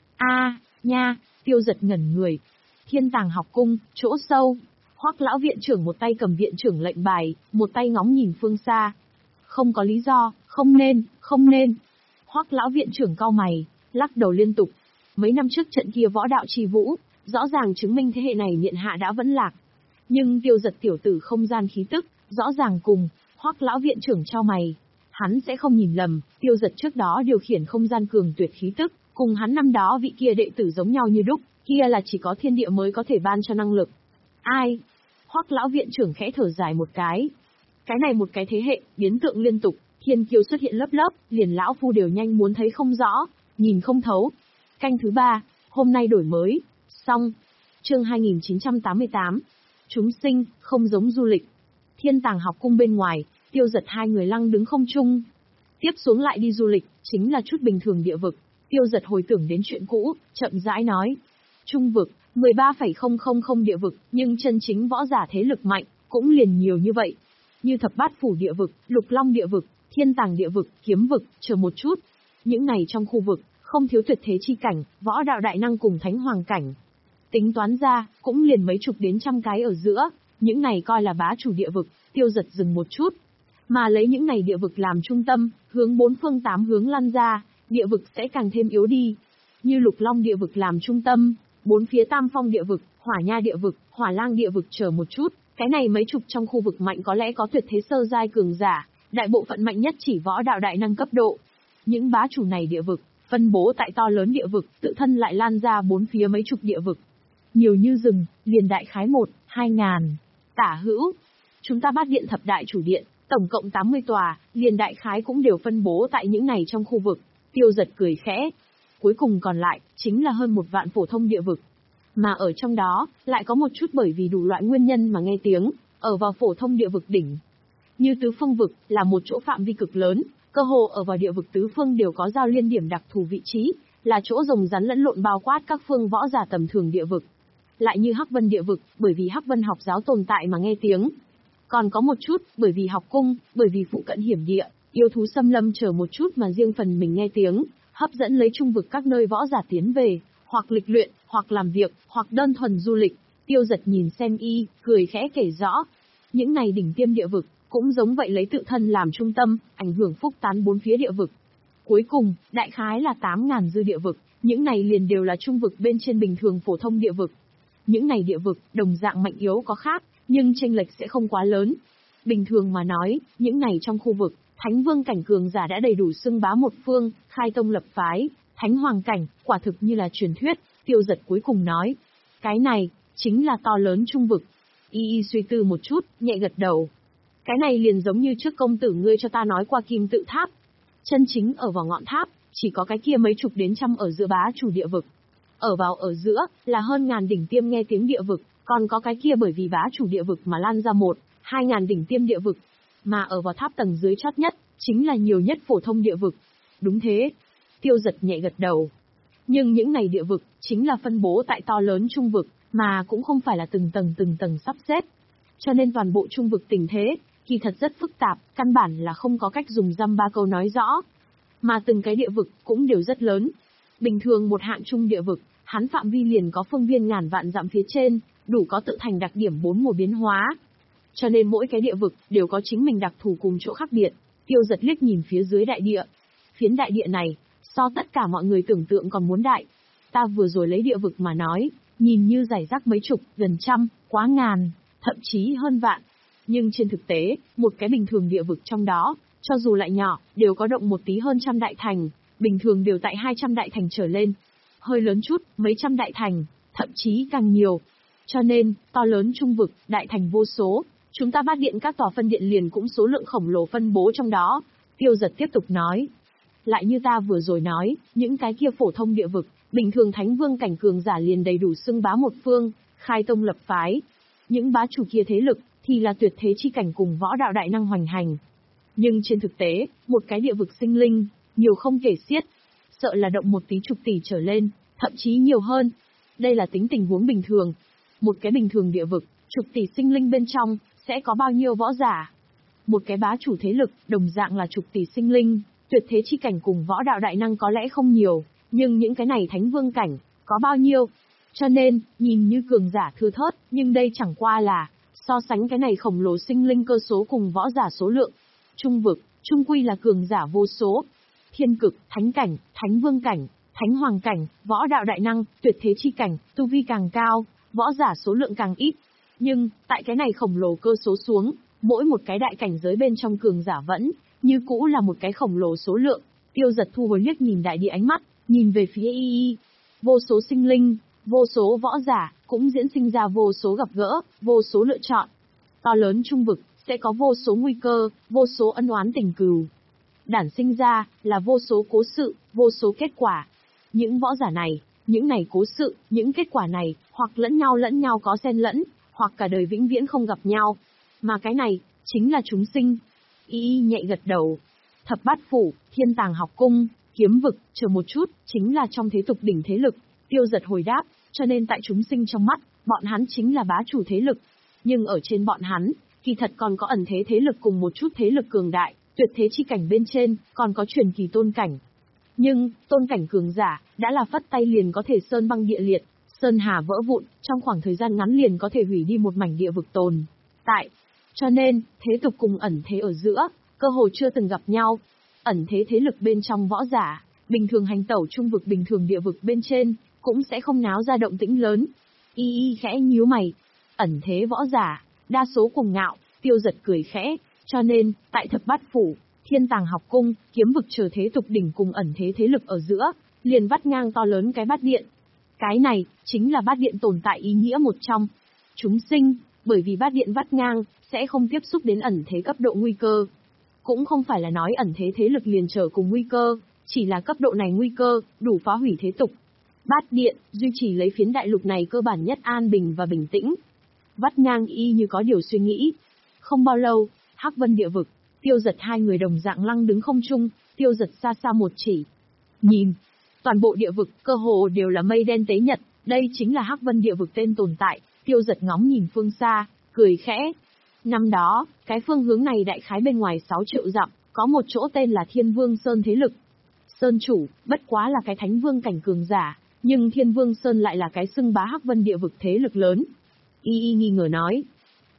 A: A, nha, Tiêu Giật ngẩn người. Thiên Tàng học cung, chỗ sâu. Hoắc lão viện trưởng một tay cầm viện trưởng lệnh bài, một tay ngóng nhìn phương xa. Không có lý do, không nên, không nên. Hoắc lão viện trưởng cau mày, lắc đầu liên tục. Mấy năm trước trận kia võ đạo chi vũ, rõ ràng chứng minh thế hệ này miện hạ đã vẫn lạc. Nhưng Tiêu Giật tiểu tử không gian khí tức, rõ ràng cùng, Hoắc lão viện trưởng trao mày. Hắn sẽ không nhìn lầm, Tiêu Giật trước đó điều khiển không gian cường tuyệt khí tức, cùng hắn năm đó vị kia đệ tử giống nhau như đúc, kia là chỉ có thiên địa mới có thể ban cho năng lực. Ai? Hoắc lão viện trưởng khẽ thở dài một cái. Cái này một cái thế hệ, biến tượng liên tục, thiên kiêu xuất hiện lớp lớp, liền lão phu đều nhanh muốn thấy không rõ, nhìn không thấu. Canh thứ ba, hôm nay đổi mới, xong. Chương hai nghìn chín trăm tám mươi tám. Chúng sinh, không giống du lịch. Thiên Tàng học cung bên ngoài, Tiêu Giật hai người lăng đứng không trung. Tiếp xuống lại đi du lịch, chính là chút bình thường địa vực. Tiêu Giật hồi tưởng đến chuyện cũ, chậm rãi nói. Trung vực, mười ba phẩy không không không địa vực, nhưng chân chính võ giả thế lực mạnh, cũng liền nhiều như vậy. Như thập bát phủ địa vực, lục long địa vực, thiên tàng địa vực, kiếm vực, chờ một chút. Những này trong khu vực, không thiếu tuyệt thế chi cảnh, võ đạo đại năng cùng thánh hoàng cảnh. Tính toán ra, cũng liền mấy chục đến trăm cái ở giữa, những này coi là bá chủ địa vực. Tiêu Giật dừng một chút. Mà lấy những này địa vực làm trung tâm, hướng bốn phương tám hướng lăn ra, địa vực sẽ càng thêm yếu đi. Như lục long địa vực làm trung tâm, bốn phía tam phong địa vực, hỏa nha địa vực, hỏa lang địa vực chờ một chút, cái này mấy chục trong khu vực mạnh có lẽ có tuyệt thế sơ giai cường giả, đại bộ phận mạnh nhất chỉ võ đạo đại năng cấp độ. Những bá chủ này địa vực, phân bố tại to lớn địa vực, tự thân lại lan ra bốn phía mấy chục địa vực. Nhiều như rừng, liền đại khái một, hai ngàn. Tả hữu, chúng ta bát điện thập đại chủ điện, tổng cộng tám mươi tòa, liền đại khái cũng đều phân bố tại những này trong khu vực. Tiêu Giật cười khẽ. Cuối cùng còn lại, chính là hơn một vạn phổ thông địa vực. Mà ở trong đó, lại có một chút bởi vì đủ loại nguyên nhân mà nghe tiếng, ở vào phổ thông địa vực đỉnh. Như tứ phương vực, là một chỗ phạm vi cực lớn, cơ hồ ở vào địa vực tứ phương đều có giao liên điểm đặc thù vị trí, là chỗ rồng rắn lẫn lộn bao quát các phương võ giả tầm thường địa vực. Lại như Hắc Vân địa vực, bởi vì Hắc Vân học giáo tồn tại mà nghe tiếng. Còn có một chút, bởi vì học cung, bởi vì phụ cận hiểm địa, yêu thú xâm lâm chờ một chút mà riêng phần mình nghe tiếng, hấp dẫn lấy trung vực các nơi võ giả tiến về, hoặc lịch luyện, hoặc làm việc, hoặc đơn thuần du lịch. Tiêu Giật nhìn xem y, cười khẽ kể rõ. Những này đỉnh tiêm địa vực, cũng giống vậy lấy tự thân làm trung tâm, ảnh hưởng phúc tán bốn phía địa vực. Cuối cùng, đại khái là tám ngàn dư địa vực, những này liền đều là trung vực bên trên bình thường phổ thông địa vực. Những này địa vực, đồng dạng mạnh yếu có khác, nhưng chênh lệch sẽ không quá lớn. Bình thường mà nói, những này trong khu vực, Thánh Vương cảnh cường giả đã đầy đủ xưng bá một phương, khai tông lập phái, Thánh Hoàng cảnh, quả thực như là truyền thuyết, Tiêu Giật cuối cùng nói. Cái này, chính là to lớn trung vực. Y Y suy tư một chút, nhẹ gật đầu. Cái này liền giống như trước công tử ngươi cho ta nói qua kim tự tháp. Chân chính ở vào ngọn tháp, chỉ có cái kia mấy chục đến trăm ở giữa bá chủ địa vực. Ở vào ở giữa, là hơn ngàn đỉnh tiêm nghe tiếng địa vực, còn có cái kia bởi vì bá chủ địa vực mà lan ra một, hai ngàn đỉnh tiêm địa vực. Mà ở vào tháp tầng dưới chót nhất, chính là nhiều nhất phổ thông địa vực. Đúng thế. Tiêu Giật nhẹ gật đầu. Nhưng những này địa vực, chính là phân bố tại to lớn trung vực, mà cũng không phải là từng tầng từng tầng sắp xếp. Cho nên toàn bộ trung vực tình thế, kỳ thật rất phức tạp, căn bản là không có cách dùng dăm ba câu nói rõ. Mà từng cái địa vực cũng đều rất lớn. Bình thường một hạng trung địa vực, hắn phạm vi liền có phương viên ngàn vạn dặm phía trên, đủ có tự thành đặc điểm bốn mùa biến hóa. Cho nên mỗi cái địa vực đều có chính mình đặc thù cùng chỗ khác biệt. Tiêu Giật liếc nhìn phía dưới đại địa. Phiến đại địa này, so tất cả mọi người tưởng tượng còn muốn đại. Ta vừa rồi lấy địa vực mà nói, nhìn như rải rác mấy chục, gần trăm, quá ngàn, thậm chí hơn vạn. Nhưng trên thực tế, một cái bình thường địa vực trong đó, cho dù lại nhỏ, đều có động một tí hơn trăm đại thành, bình thường đều tại hai trăm đại thành trở lên. Hơi lớn chút, mấy trăm đại thành, thậm chí càng nhiều. Cho nên, to lớn trung vực, đại thành vô số, chúng ta Bát Điện các tòa phân điện liền cũng số lượng khổng lồ phân bố trong đó. Tiêu Giật tiếp tục nói. Lại như ta vừa rồi nói, những cái kia phổ thông địa vực, bình thường Thánh Vương cảnh cường giả liền đầy đủ xưng bá một phương, khai tông lập phái. Những bá chủ kia thế lực, thì là tuyệt thế chi cảnh cùng võ đạo đại năng hoành hành. Nhưng trên thực tế, một cái địa vực sinh linh, nhiều không kể xiết, sợ là động một tí chục tỷ trở lên, thậm chí nhiều hơn. Đây là tính tình huống bình thường. Một cái bình thường địa vực, chục tỷ sinh linh bên trong, sẽ có bao nhiêu võ giả? Một cái bá chủ thế lực, đồng dạng là chục tỷ sinh linh, tuyệt thế chi cảnh cùng võ đạo đại năng có lẽ không nhiều, nhưng những cái này Thánh Vương cảnh, có bao nhiêu? Cho nên, nhìn như cường giả thưa thớt, nhưng đây chẳng qua là so sánh cái này khổng lồ sinh linh cơ số cùng võ giả số lượng. Trung vực, trung quy là cường giả vô số. Thiên cực, thánh cảnh, thánh vương cảnh, thánh hoàng cảnh, võ đạo đại năng, tuyệt thế chi cảnh, tu vi càng cao, võ giả số lượng càng ít. Nhưng, tại cái này khổng lồ cơ số xuống, mỗi một cái đại cảnh giới bên trong cường giả vẫn, như cũ là một cái khổng lồ số lượng. Tiêu Giật thu hồi liếc nhìn đại địa ánh mắt, nhìn về phía Y Y. Vô số sinh linh, vô số võ giả, cũng diễn sinh ra vô số gặp gỡ, vô số lựa chọn. To lớn trung vực, sẽ có vô số nguy cơ, vô số ân oán tình cừu. Đản sinh ra, là vô số cố sự, vô số kết quả. Những võ giả này, những này cố sự, những kết quả này, hoặc lẫn nhau lẫn nhau có xen lẫn, hoặc cả đời vĩnh viễn không gặp nhau. Mà cái này, chính là chúng sinh. Y Y nhẹ gật đầu. Thập bát phủ, thiên tàng học cung, kiếm vực, chờ một chút, chính là trong thế tục đỉnh thế lực. Tiêu Giật hồi đáp, cho nên tại chúng sinh trong mắt, bọn hắn chính là bá chủ thế lực. Nhưng ở trên bọn hắn, kỳ thật còn có ẩn thế thế lực cùng một chút thế lực cường đại, tuyệt thế chi cảnh bên trên, còn có truyền kỳ tôn cảnh. Nhưng, tôn cảnh cường giả, đã là phất tay liền có thể sơn băng địa liệt, sơn hà vỡ vụn, trong khoảng thời gian ngắn liền có thể hủy đi một mảnh địa vực tồn tại. Cho nên, thế tục cùng ẩn thế ở giữa, cơ hồ chưa từng gặp nhau. Ẩn thế thế lực bên trong võ giả, bình thường hành tẩu trung vực bình thường địa vực bên trên, cũng sẽ không náo ra động tĩnh lớn. Y Y khẽ nhíu mày. Ẩn thế võ giả, đa số cùng ngạo. Tiêu Giật cười khẽ, cho nên, tại thập bát phủ, thiên tàng học cung, kiếm vực chờ thế tục đỉnh cùng ẩn thế thế lực ở giữa, liền vắt ngang to lớn cái bát điện. Cái này, chính là bát điện tồn tại ý nghĩa một trong. Chúng sinh, bởi vì bát điện vắt ngang, sẽ không tiếp xúc đến ẩn thế cấp độ nguy cơ. Cũng không phải là nói ẩn thế thế lực liền trở cùng nguy cơ, chỉ là cấp độ này nguy cơ, đủ phá hủy thế tục. Bát điện, duy trì lấy phiến đại lục này cơ bản nhất an bình và bình tĩnh. Vắt ngang Y như có điều suy nghĩ. Không bao lâu, Hắc Vân địa vực, Tiêu Giật hai người đồng dạng lăng đứng không trung, Tiêu Giật xa xa một chỉ. Nhìn, toàn bộ địa vực, cơ hồ đều là mây đen tế nhật, đây chính là Hắc Vân địa vực tên tồn tại. Tiêu Giật ngóng nhìn phương xa, cười khẽ. Năm đó, cái phương hướng này đại khái bên ngoài sáu triệu dặm, có một chỗ tên là Thiên Vương Sơn thế lực. Sơn chủ, bất quá là cái Thánh Vương cảnh cường giả, nhưng Thiên Vương Sơn lại là cái xưng bá Hắc Vân địa vực thế lực lớn. Y Y nghi ngờ nói.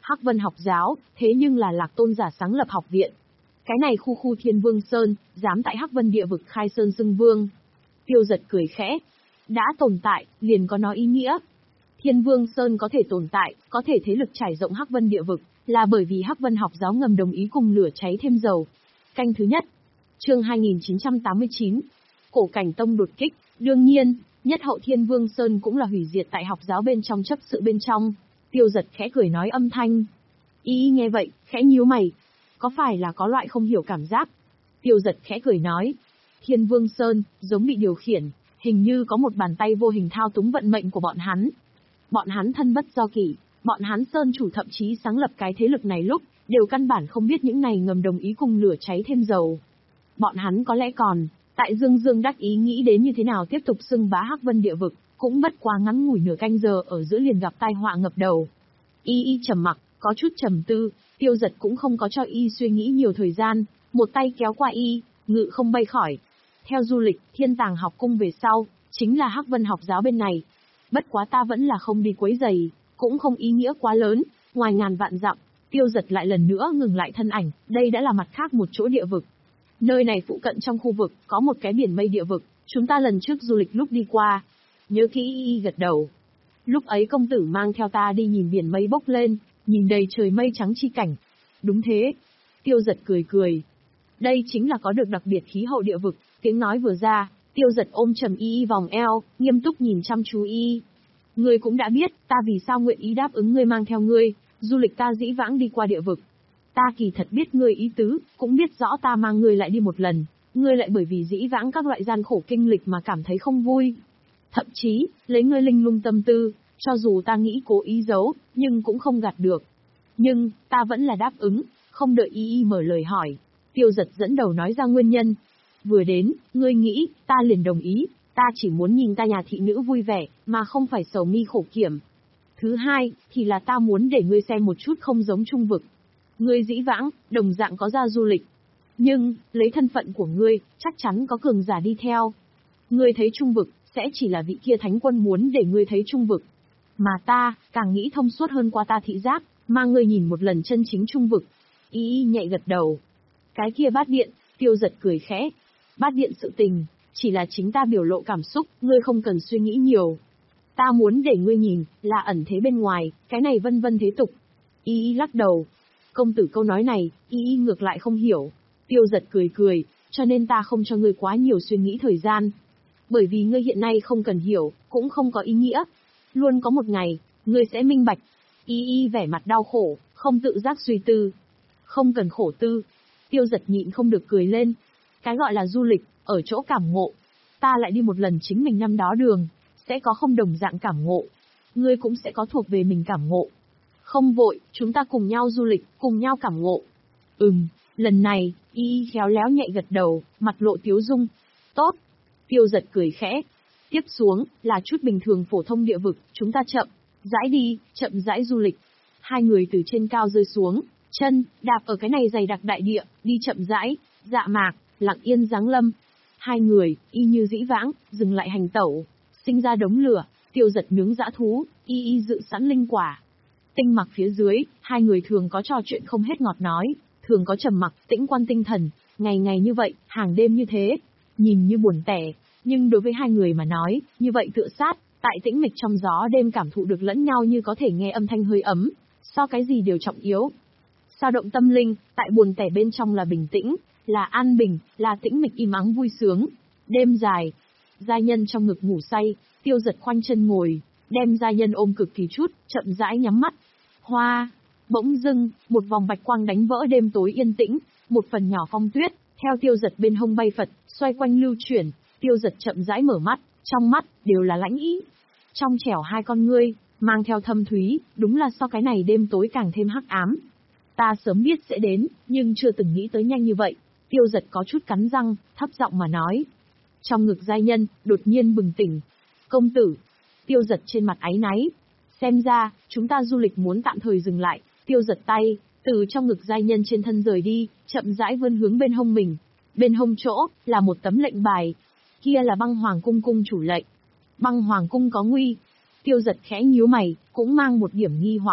A: Hắc Vân học giáo, thế nhưng là Lạc Tôn giả sáng lập học viện. Cái này khu khu Thiên Vương Sơn, dám tại Hắc Vân địa vực khai sơn xưng vương. Tiêu Giật cười khẽ. Đã tồn tại, liền có nó ý nghĩa. Thiên Vương Sơn có thể tồn tại, có thể thế lực trải rộng Hắc Vân địa vực, là bởi vì Hắc Vân học giáo ngầm đồng ý cùng lửa cháy thêm dầu. Canh thứ nhất. Chương hai nghìn chín trăm tám mươi chín. Cổ Cảnh Tông đột kích, đương nhiên, nhất hậu Thiên Vương Sơn cũng là hủy diệt tại học giáo bên trong chấp sự bên trong. Tiêu Giật khẽ cười nói âm thanh. Y y nghe vậy, khẽ nhíu mày. Có phải là có loại không hiểu cảm giác? Tiêu Giật khẽ cười nói. Thiên Vương Sơn, giống bị điều khiển, hình như có một bàn tay vô hình thao túng vận mệnh của bọn hắn. Bọn hắn thân bất do kỷ, bọn hắn Sơn chủ thậm chí sáng lập cái thế lực này lúc, đều căn bản không biết những này ngầm đồng ý cùng lửa cháy thêm dầu. Bọn hắn có lẽ còn, tại dương dương đắc ý nghĩ đến như thế nào tiếp tục xưng bá Hắc Vân địa vực, cũng bất quá ngắn ngủi nửa canh giờ ở giữa liền gặp tai họa ngập đầu. Y y trầm mặc, có chút trầm tư, Tiêu Giật cũng không có cho y suy nghĩ nhiều thời gian, một tay kéo qua y, ngự không bay khỏi. Theo du lịch, Thiên Tàng học cung về sau, chính là Hắc Vân học giáo bên này. Bất quá ta vẫn là không đi quấy rầy, cũng không ý nghĩa quá lớn, ngoài ngàn vạn dặm, Tiêu Giật lại lần nữa ngừng lại thân ảnh, đây đã là mặt khác một chỗ địa vực. Nơi này phụ cận trong khu vực, có một cái biển mây địa vực, chúng ta lần trước du lịch lúc đi qua. Nhớ kỹ y gật đầu. Lúc ấy công tử mang theo ta đi nhìn biển mây bốc lên, nhìn đầy trời mây trắng chi cảnh. Đúng thế. Tiêu Giật cười cười. Đây chính là có được đặc biệt khí hậu địa vực, tiếng nói vừa ra, Tiêu Giật ôm trầm y y vòng eo, nghiêm túc nhìn chăm chú y. Ngươi cũng đã biết, ta vì sao nguyện ý đáp ứng ngươi mang theo ngươi, du lịch ta dĩ vãng đi qua địa vực. Ta kỳ thật biết ngươi ý tứ, cũng biết rõ ta mang ngươi lại đi một lần, ngươi lại bởi vì dĩ vãng các loại gian khổ kinh lịch mà cảm thấy không vui. Thậm chí, lấy ngươi linh lung tâm tư, cho dù ta nghĩ cố ý giấu, nhưng cũng không gạt được. Nhưng, ta vẫn là đáp ứng, không đợi y y mở lời hỏi. Tiêu Giật dẫn đầu nói ra nguyên nhân. Vừa đến, ngươi nghĩ, ta liền đồng ý, ta chỉ muốn nhìn ta nhà thị nữ vui vẻ, mà không phải sầu mi khổ kiểm. Thứ hai, thì là ta muốn để ngươi xem một chút không giống trung vực. Ngươi dĩ vãng, đồng dạng có ra du lịch. Nhưng, lấy thân phận của ngươi, chắc chắn có cường giả đi theo. Ngươi thấy trung vực, sẽ chỉ là vị kia thánh quân muốn để ngươi thấy trung vực. Mà ta, càng nghĩ thông suốt hơn qua ta thị giác, mang ngươi nhìn một lần chân chính trung vực. Y y nhẹ gật đầu. Cái kia bát điện, Tiêu Giật cười khẽ. Bát điện sự tình, chỉ là chính ta biểu lộ cảm xúc, ngươi không cần suy nghĩ nhiều. Ta muốn để ngươi nhìn, là ẩn thế bên ngoài, cái này vân vân thế tục. Y y lắc đầu. Công tử câu nói này, y y ngược lại không hiểu. Tiêu Giật cười cười, cho nên ta không cho ngươi quá nhiều suy nghĩ thời gian. Bởi vì ngươi hiện nay không cần hiểu, cũng không có ý nghĩa. Luôn có một ngày, ngươi sẽ minh bạch. Y y vẻ mặt đau khổ, không tự giác suy tư. Không cần khổ tư. Tiêu Giật nhịn không được cười lên. Cái gọi là du lịch, ở chỗ cảm ngộ. Ta lại đi một lần chính mình năm đó đường, sẽ có không đồng dạng cảm ngộ. Ngươi cũng sẽ có thuộc về mình cảm ngộ. Không vội, chúng ta cùng nhau du lịch, cùng nhau cảm ngộ. Ừm, lần này, y y khéo léo nhẹ gật đầu, mặt lộ tiếu dung. Tốt. Tiêu Giật cười khẽ. Tiếp xuống, là chút bình thường phổ thông địa vực, chúng ta chậm, rãi đi, chậm rãi du lịch. Hai người từ trên cao rơi xuống, chân, đạp ở cái này dày đặc đại địa, đi chậm rãi, dạ mạc, lặng yên giáng lâm. Hai người, y như dĩ vãng, dừng lại hành tẩu, sinh ra đống lửa, Tiêu Giật nướng dã thú, y y dự sẵn linh quả. Tinh mặc phía dưới, hai người thường có trò chuyện không hết ngọt nói, thường có trầm mặc, tĩnh quan tinh thần, ngày ngày như vậy, hàng đêm như thế, nhìn như buồn tẻ, nhưng đối với hai người mà nói, như vậy tựa sát, tại tĩnh mịch trong gió đêm cảm thụ được lẫn nhau như có thể nghe âm thanh hơi ấm, so cái gì đều trọng yếu. Sao động tâm linh, tại buồn tẻ bên trong là bình tĩnh, là an bình, là tĩnh mịch im ắng vui sướng. Đêm dài, giai nhân trong ngực ngủ say, Tiêu Giật khoanh chân ngồi, đem giai nhân ôm cực kỳ chút, chậm rãi nhắm mắt. Hoa, bỗng dưng, một vòng bạch quang đánh vỡ đêm tối yên tĩnh, một phần nhỏ phong tuyết, theo Tiêu Giật bên hông bay phật, xoay quanh lưu chuyển, Tiêu Giật chậm rãi mở mắt, trong mắt, đều là lãnh ý. Trong trẻo hai con ngươi, mang theo thâm thúy, đúng là so cái này đêm tối càng thêm hắc ám. Ta sớm biết sẽ đến, nhưng chưa từng nghĩ tới nhanh như vậy. Tiêu Giật có chút cắn răng, thấp giọng mà nói. Trong ngực giai nhân, đột nhiên bừng tỉnh. Công tử. Tiêu Giật trên mặt áy náy. Xem ra, chúng ta du lịch muốn tạm thời dừng lại. Tiêu Giật tay, từ trong ngực giai nhân trên thân rời đi, chậm rãi vươn hướng bên hông mình. Bên hông chỗ, là một tấm lệnh bài. Kia là băng hoàng cung cung chủ lệnh. Băng hoàng cung có nguy. Tiêu Giật khẽ nhíu mày, cũng mang một điểm nghi hoặc.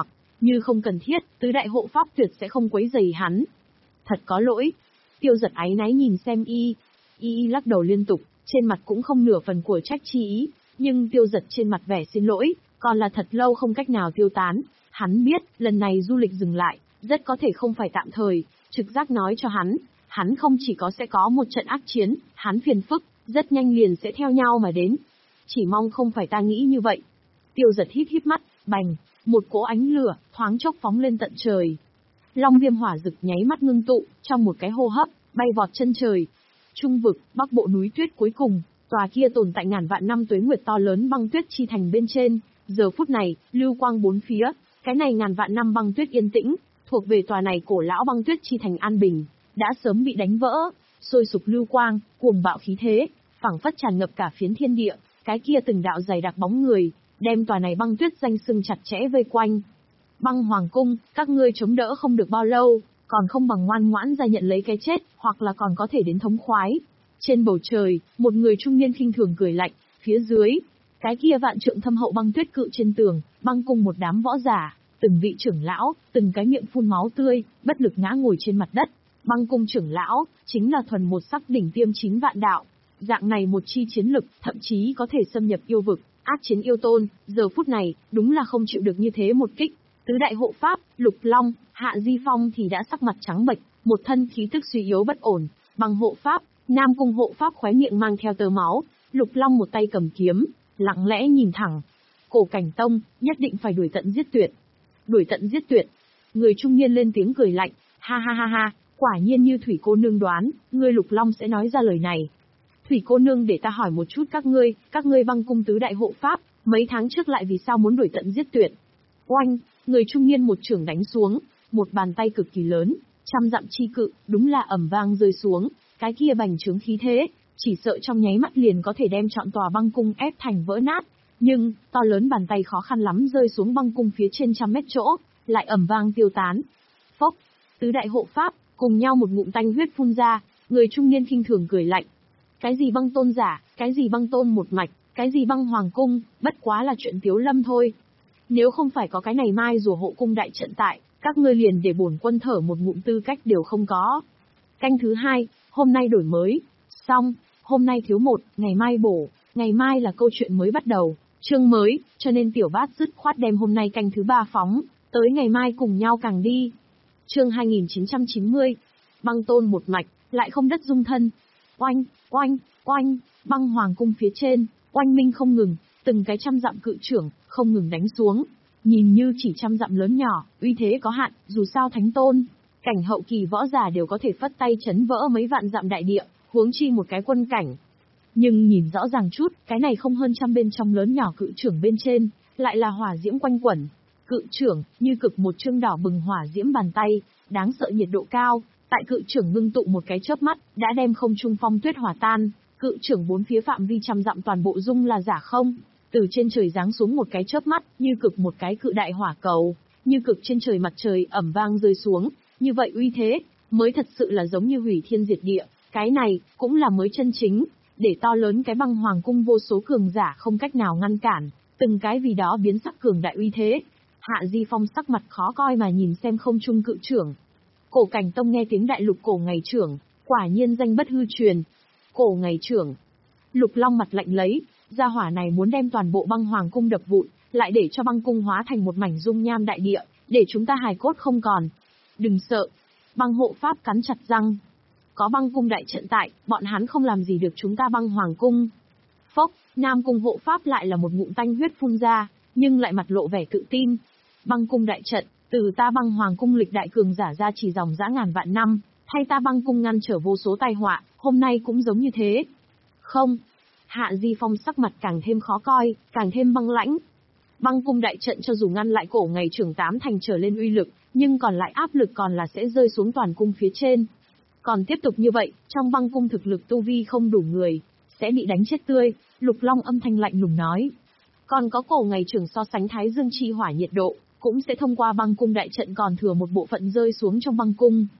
A: Như không cần thiết, tứ đại hộ pháp tuyệt sẽ không quấy rầy hắn. Thật có lỗi. Tiêu Giật áy náy nhìn xem y. Y y lắc đầu liên tục, trên mặt cũng không nửa phần của trách chi ý, nhưng Tiêu Giật trên mặt vẻ xin lỗi, còn là thật lâu không cách nào tiêu tán. Hắn biết, lần này du lịch dừng lại, rất có thể không phải tạm thời, trực giác nói cho hắn, hắn không chỉ có sẽ có một trận ác chiến, hắn phiền phức, rất nhanh liền sẽ theo nhau mà đến. Chỉ mong không phải ta nghĩ như vậy. Tiêu Giật híp híp mắt, bành, một cỗ ánh lửa, thoáng chốc phóng lên tận trời. Long viêm hỏa rực nháy mắt ngưng tụ, trong một cái hô hấp, bay vọt chân trời. Trung vực, bắc bộ núi tuyết cuối cùng, tòa kia tồn tại ngàn vạn năm tuế nguyệt to lớn băng tuyết chi thành bên trên, giờ phút này, lưu quang bốn phía, cái này ngàn vạn năm băng tuyết yên tĩnh, thuộc về tòa này cổ lão băng tuyết chi thành an bình, đã sớm bị đánh vỡ, sôi sục lưu quang, cuồng bạo khí thế, phảng phất tràn ngập cả phiến thiên địa, cái kia từng đạo dày đặc bóng người, đem tòa này băng tuyết danh sưng chặt chẽ vây quanh. Băng Hoàng cung, các ngươi chống đỡ không được bao lâu, còn không bằng ngoan ngoãn ra nhận lấy cái chết, hoặc là còn có thể đến thống khoái. Trên bầu trời, một người trung niên khinh thường cười lạnh, phía dưới, cái kia vạn trượng thâm hậu băng tuyết cự trên tường, băng cung một đám võ giả, từng vị trưởng lão, từng cái miệng phun máu tươi, bất lực ngã ngồi trên mặt đất. Băng cung trưởng lão, chính là thuần một sắc đỉnh tiêm chín vạn đạo. Dạng này một chi chiến lực, thậm chí có thể xâm nhập yêu vực, ác chiến yêu tôn, giờ phút này, đúng là không chịu được như thế một kích. Tứ đại hộ pháp, Lục Long, Hạ Di Phong thì đã sắc mặt trắng bệch, một thân khí tức suy yếu bất ổn. Băng hộ pháp, Nam cung hộ pháp khóe miệng mang theo tơ máu, Lục Long một tay cầm kiếm, lặng lẽ nhìn thẳng. Cổ Cảnh Tông, nhất định phải đuổi tận giết tuyệt. Đuổi tận giết tuyệt. Người trung niên lên tiếng cười lạnh, ha ha ha ha, quả nhiên như Thủy cô nương đoán, ngươi Lục Long sẽ nói ra lời này. Thủy cô nương để ta hỏi một chút các ngươi, các ngươi băng cung tứ đại hộ pháp, mấy tháng trước lại vì sao muốn đuổi tận giết tuyệt? Oanh, người trung niên một chưởng đánh xuống, một bàn tay cực kỳ lớn, trăm dặm chi cự, đúng là ầm vang rơi xuống, cái kia bành trướng khí thế, chỉ sợ trong nháy mắt liền có thể đem trọn tòa băng cung ép thành vỡ nát. Nhưng, to lớn bàn tay khó khăn lắm rơi xuống băng cung phía trên trăm mét chỗ, lại ầm vang tiêu tán. Phốc, tứ đại hộ pháp, cùng nhau một ngụm tanh huyết phun ra, người trung niên khinh thường cười lạnh. Cái gì băng tôn giả, cái gì băng tôn một mạch, cái gì băng hoàng cung, bất quá là chuyện tiếu lâm thôi. Nếu không phải có cái này mai rùa hộ cung đại trận tại, các ngươi liền để bổn quân thở một ngụm tư cách đều không có. Canh thứ hai, hôm nay đổi mới. Xong, hôm nay thiếu một, ngày mai bổ, ngày mai là câu chuyện mới bắt đầu, chương mới, cho nên tiểu bát dứt khoát đem hôm nay canh thứ ba phóng, tới ngày mai cùng nhau càng đi. Chương hai nghìn chín trăm chín mươi, băng tôn một mạch, lại không đất dung thân. Oanh, oanh, oanh, băng hoàng cung phía trên, oanh minh không ngừng, từng cái trăm dặm cự trưởng, không ngừng đánh xuống. Nhìn như chỉ trăm dặm lớn nhỏ, uy thế có hạn, dù sao thánh tôn, cảnh hậu kỳ võ giả đều có thể phất tay chấn vỡ mấy vạn dặm đại địa, huống chi một cái quân cảnh. Nhưng nhìn rõ ràng chút, cái này không hơn trăm bên trong lớn nhỏ cự trưởng bên trên, lại là hỏa diễm quanh quẩn. Cự trưởng, như cực một chương đỏ bừng hỏa diễm bàn tay, đáng sợ nhiệt độ cao, tại cự trưởng ngưng tụ một cái chớp mắt, đã đem không trung phong tuyết hỏa tan, cự trưởng bốn phía phạm vi trăm dặm toàn bộ dung là giả không. Từ trên trời giáng xuống một cái chớp mắt, như cực một cái cự đại hỏa cầu, như cực trên trời mặt trời ẩm vang rơi xuống, như vậy uy thế, mới thật sự là giống như hủy thiên diệt địa, cái này, cũng là mới chân chính, để to lớn cái băng hoàng cung vô số cường giả không cách nào ngăn cản, từng cái vì đó biến sắc cường đại uy thế. Hạ Di Phong sắc mặt khó coi mà nhìn xem không trung cự trưởng. Cổ Cảnh Tông nghe tiếng đại lục cổ ngày trưởng, quả nhiên danh bất hư truyền. Cổ ngày trưởng. Lục Long mặt lạnh lấy, gia hỏa này muốn đem toàn bộ băng hoàng cung đập vụn, lại để cho băng cung hóa thành một mảnh dung nham đại địa, để chúng ta hài cốt không còn. Đừng sợ. Băng hộ pháp cắn chặt răng. Có băng cung đại trận tại, bọn hắn không làm gì được chúng ta băng hoàng cung. Phốc, Nam cung hộ pháp lại là một ngụm tanh huyết phun ra, nhưng lại mặt lộ vẻ tự tin. Băng cung đại trận, từ ta băng hoàng cung lịch đại cường giả ra chỉ dòng dã ngàn vạn năm, thay ta băng cung ngăn trở vô số tai họa, hôm nay cũng giống như thế. Không. Hạ Di Phong sắc mặt càng thêm khó coi, càng thêm băng lãnh. Băng cung đại trận cho dù ngăn lại cổ ngày trưởng tám thành trở lên uy lực, nhưng còn lại áp lực còn là sẽ rơi xuống toàn cung phía trên. Còn tiếp tục như vậy, trong băng cung thực lực tu vi không đủ người, sẽ bị đánh chết tươi, Lục Long âm thanh lạnh lùng nói. Còn có cổ ngày trưởng so sánh thái dương chi hỏa nhiệt độ, cũng sẽ thông qua băng cung đại trận còn thừa một bộ phận rơi xuống trong băng cung.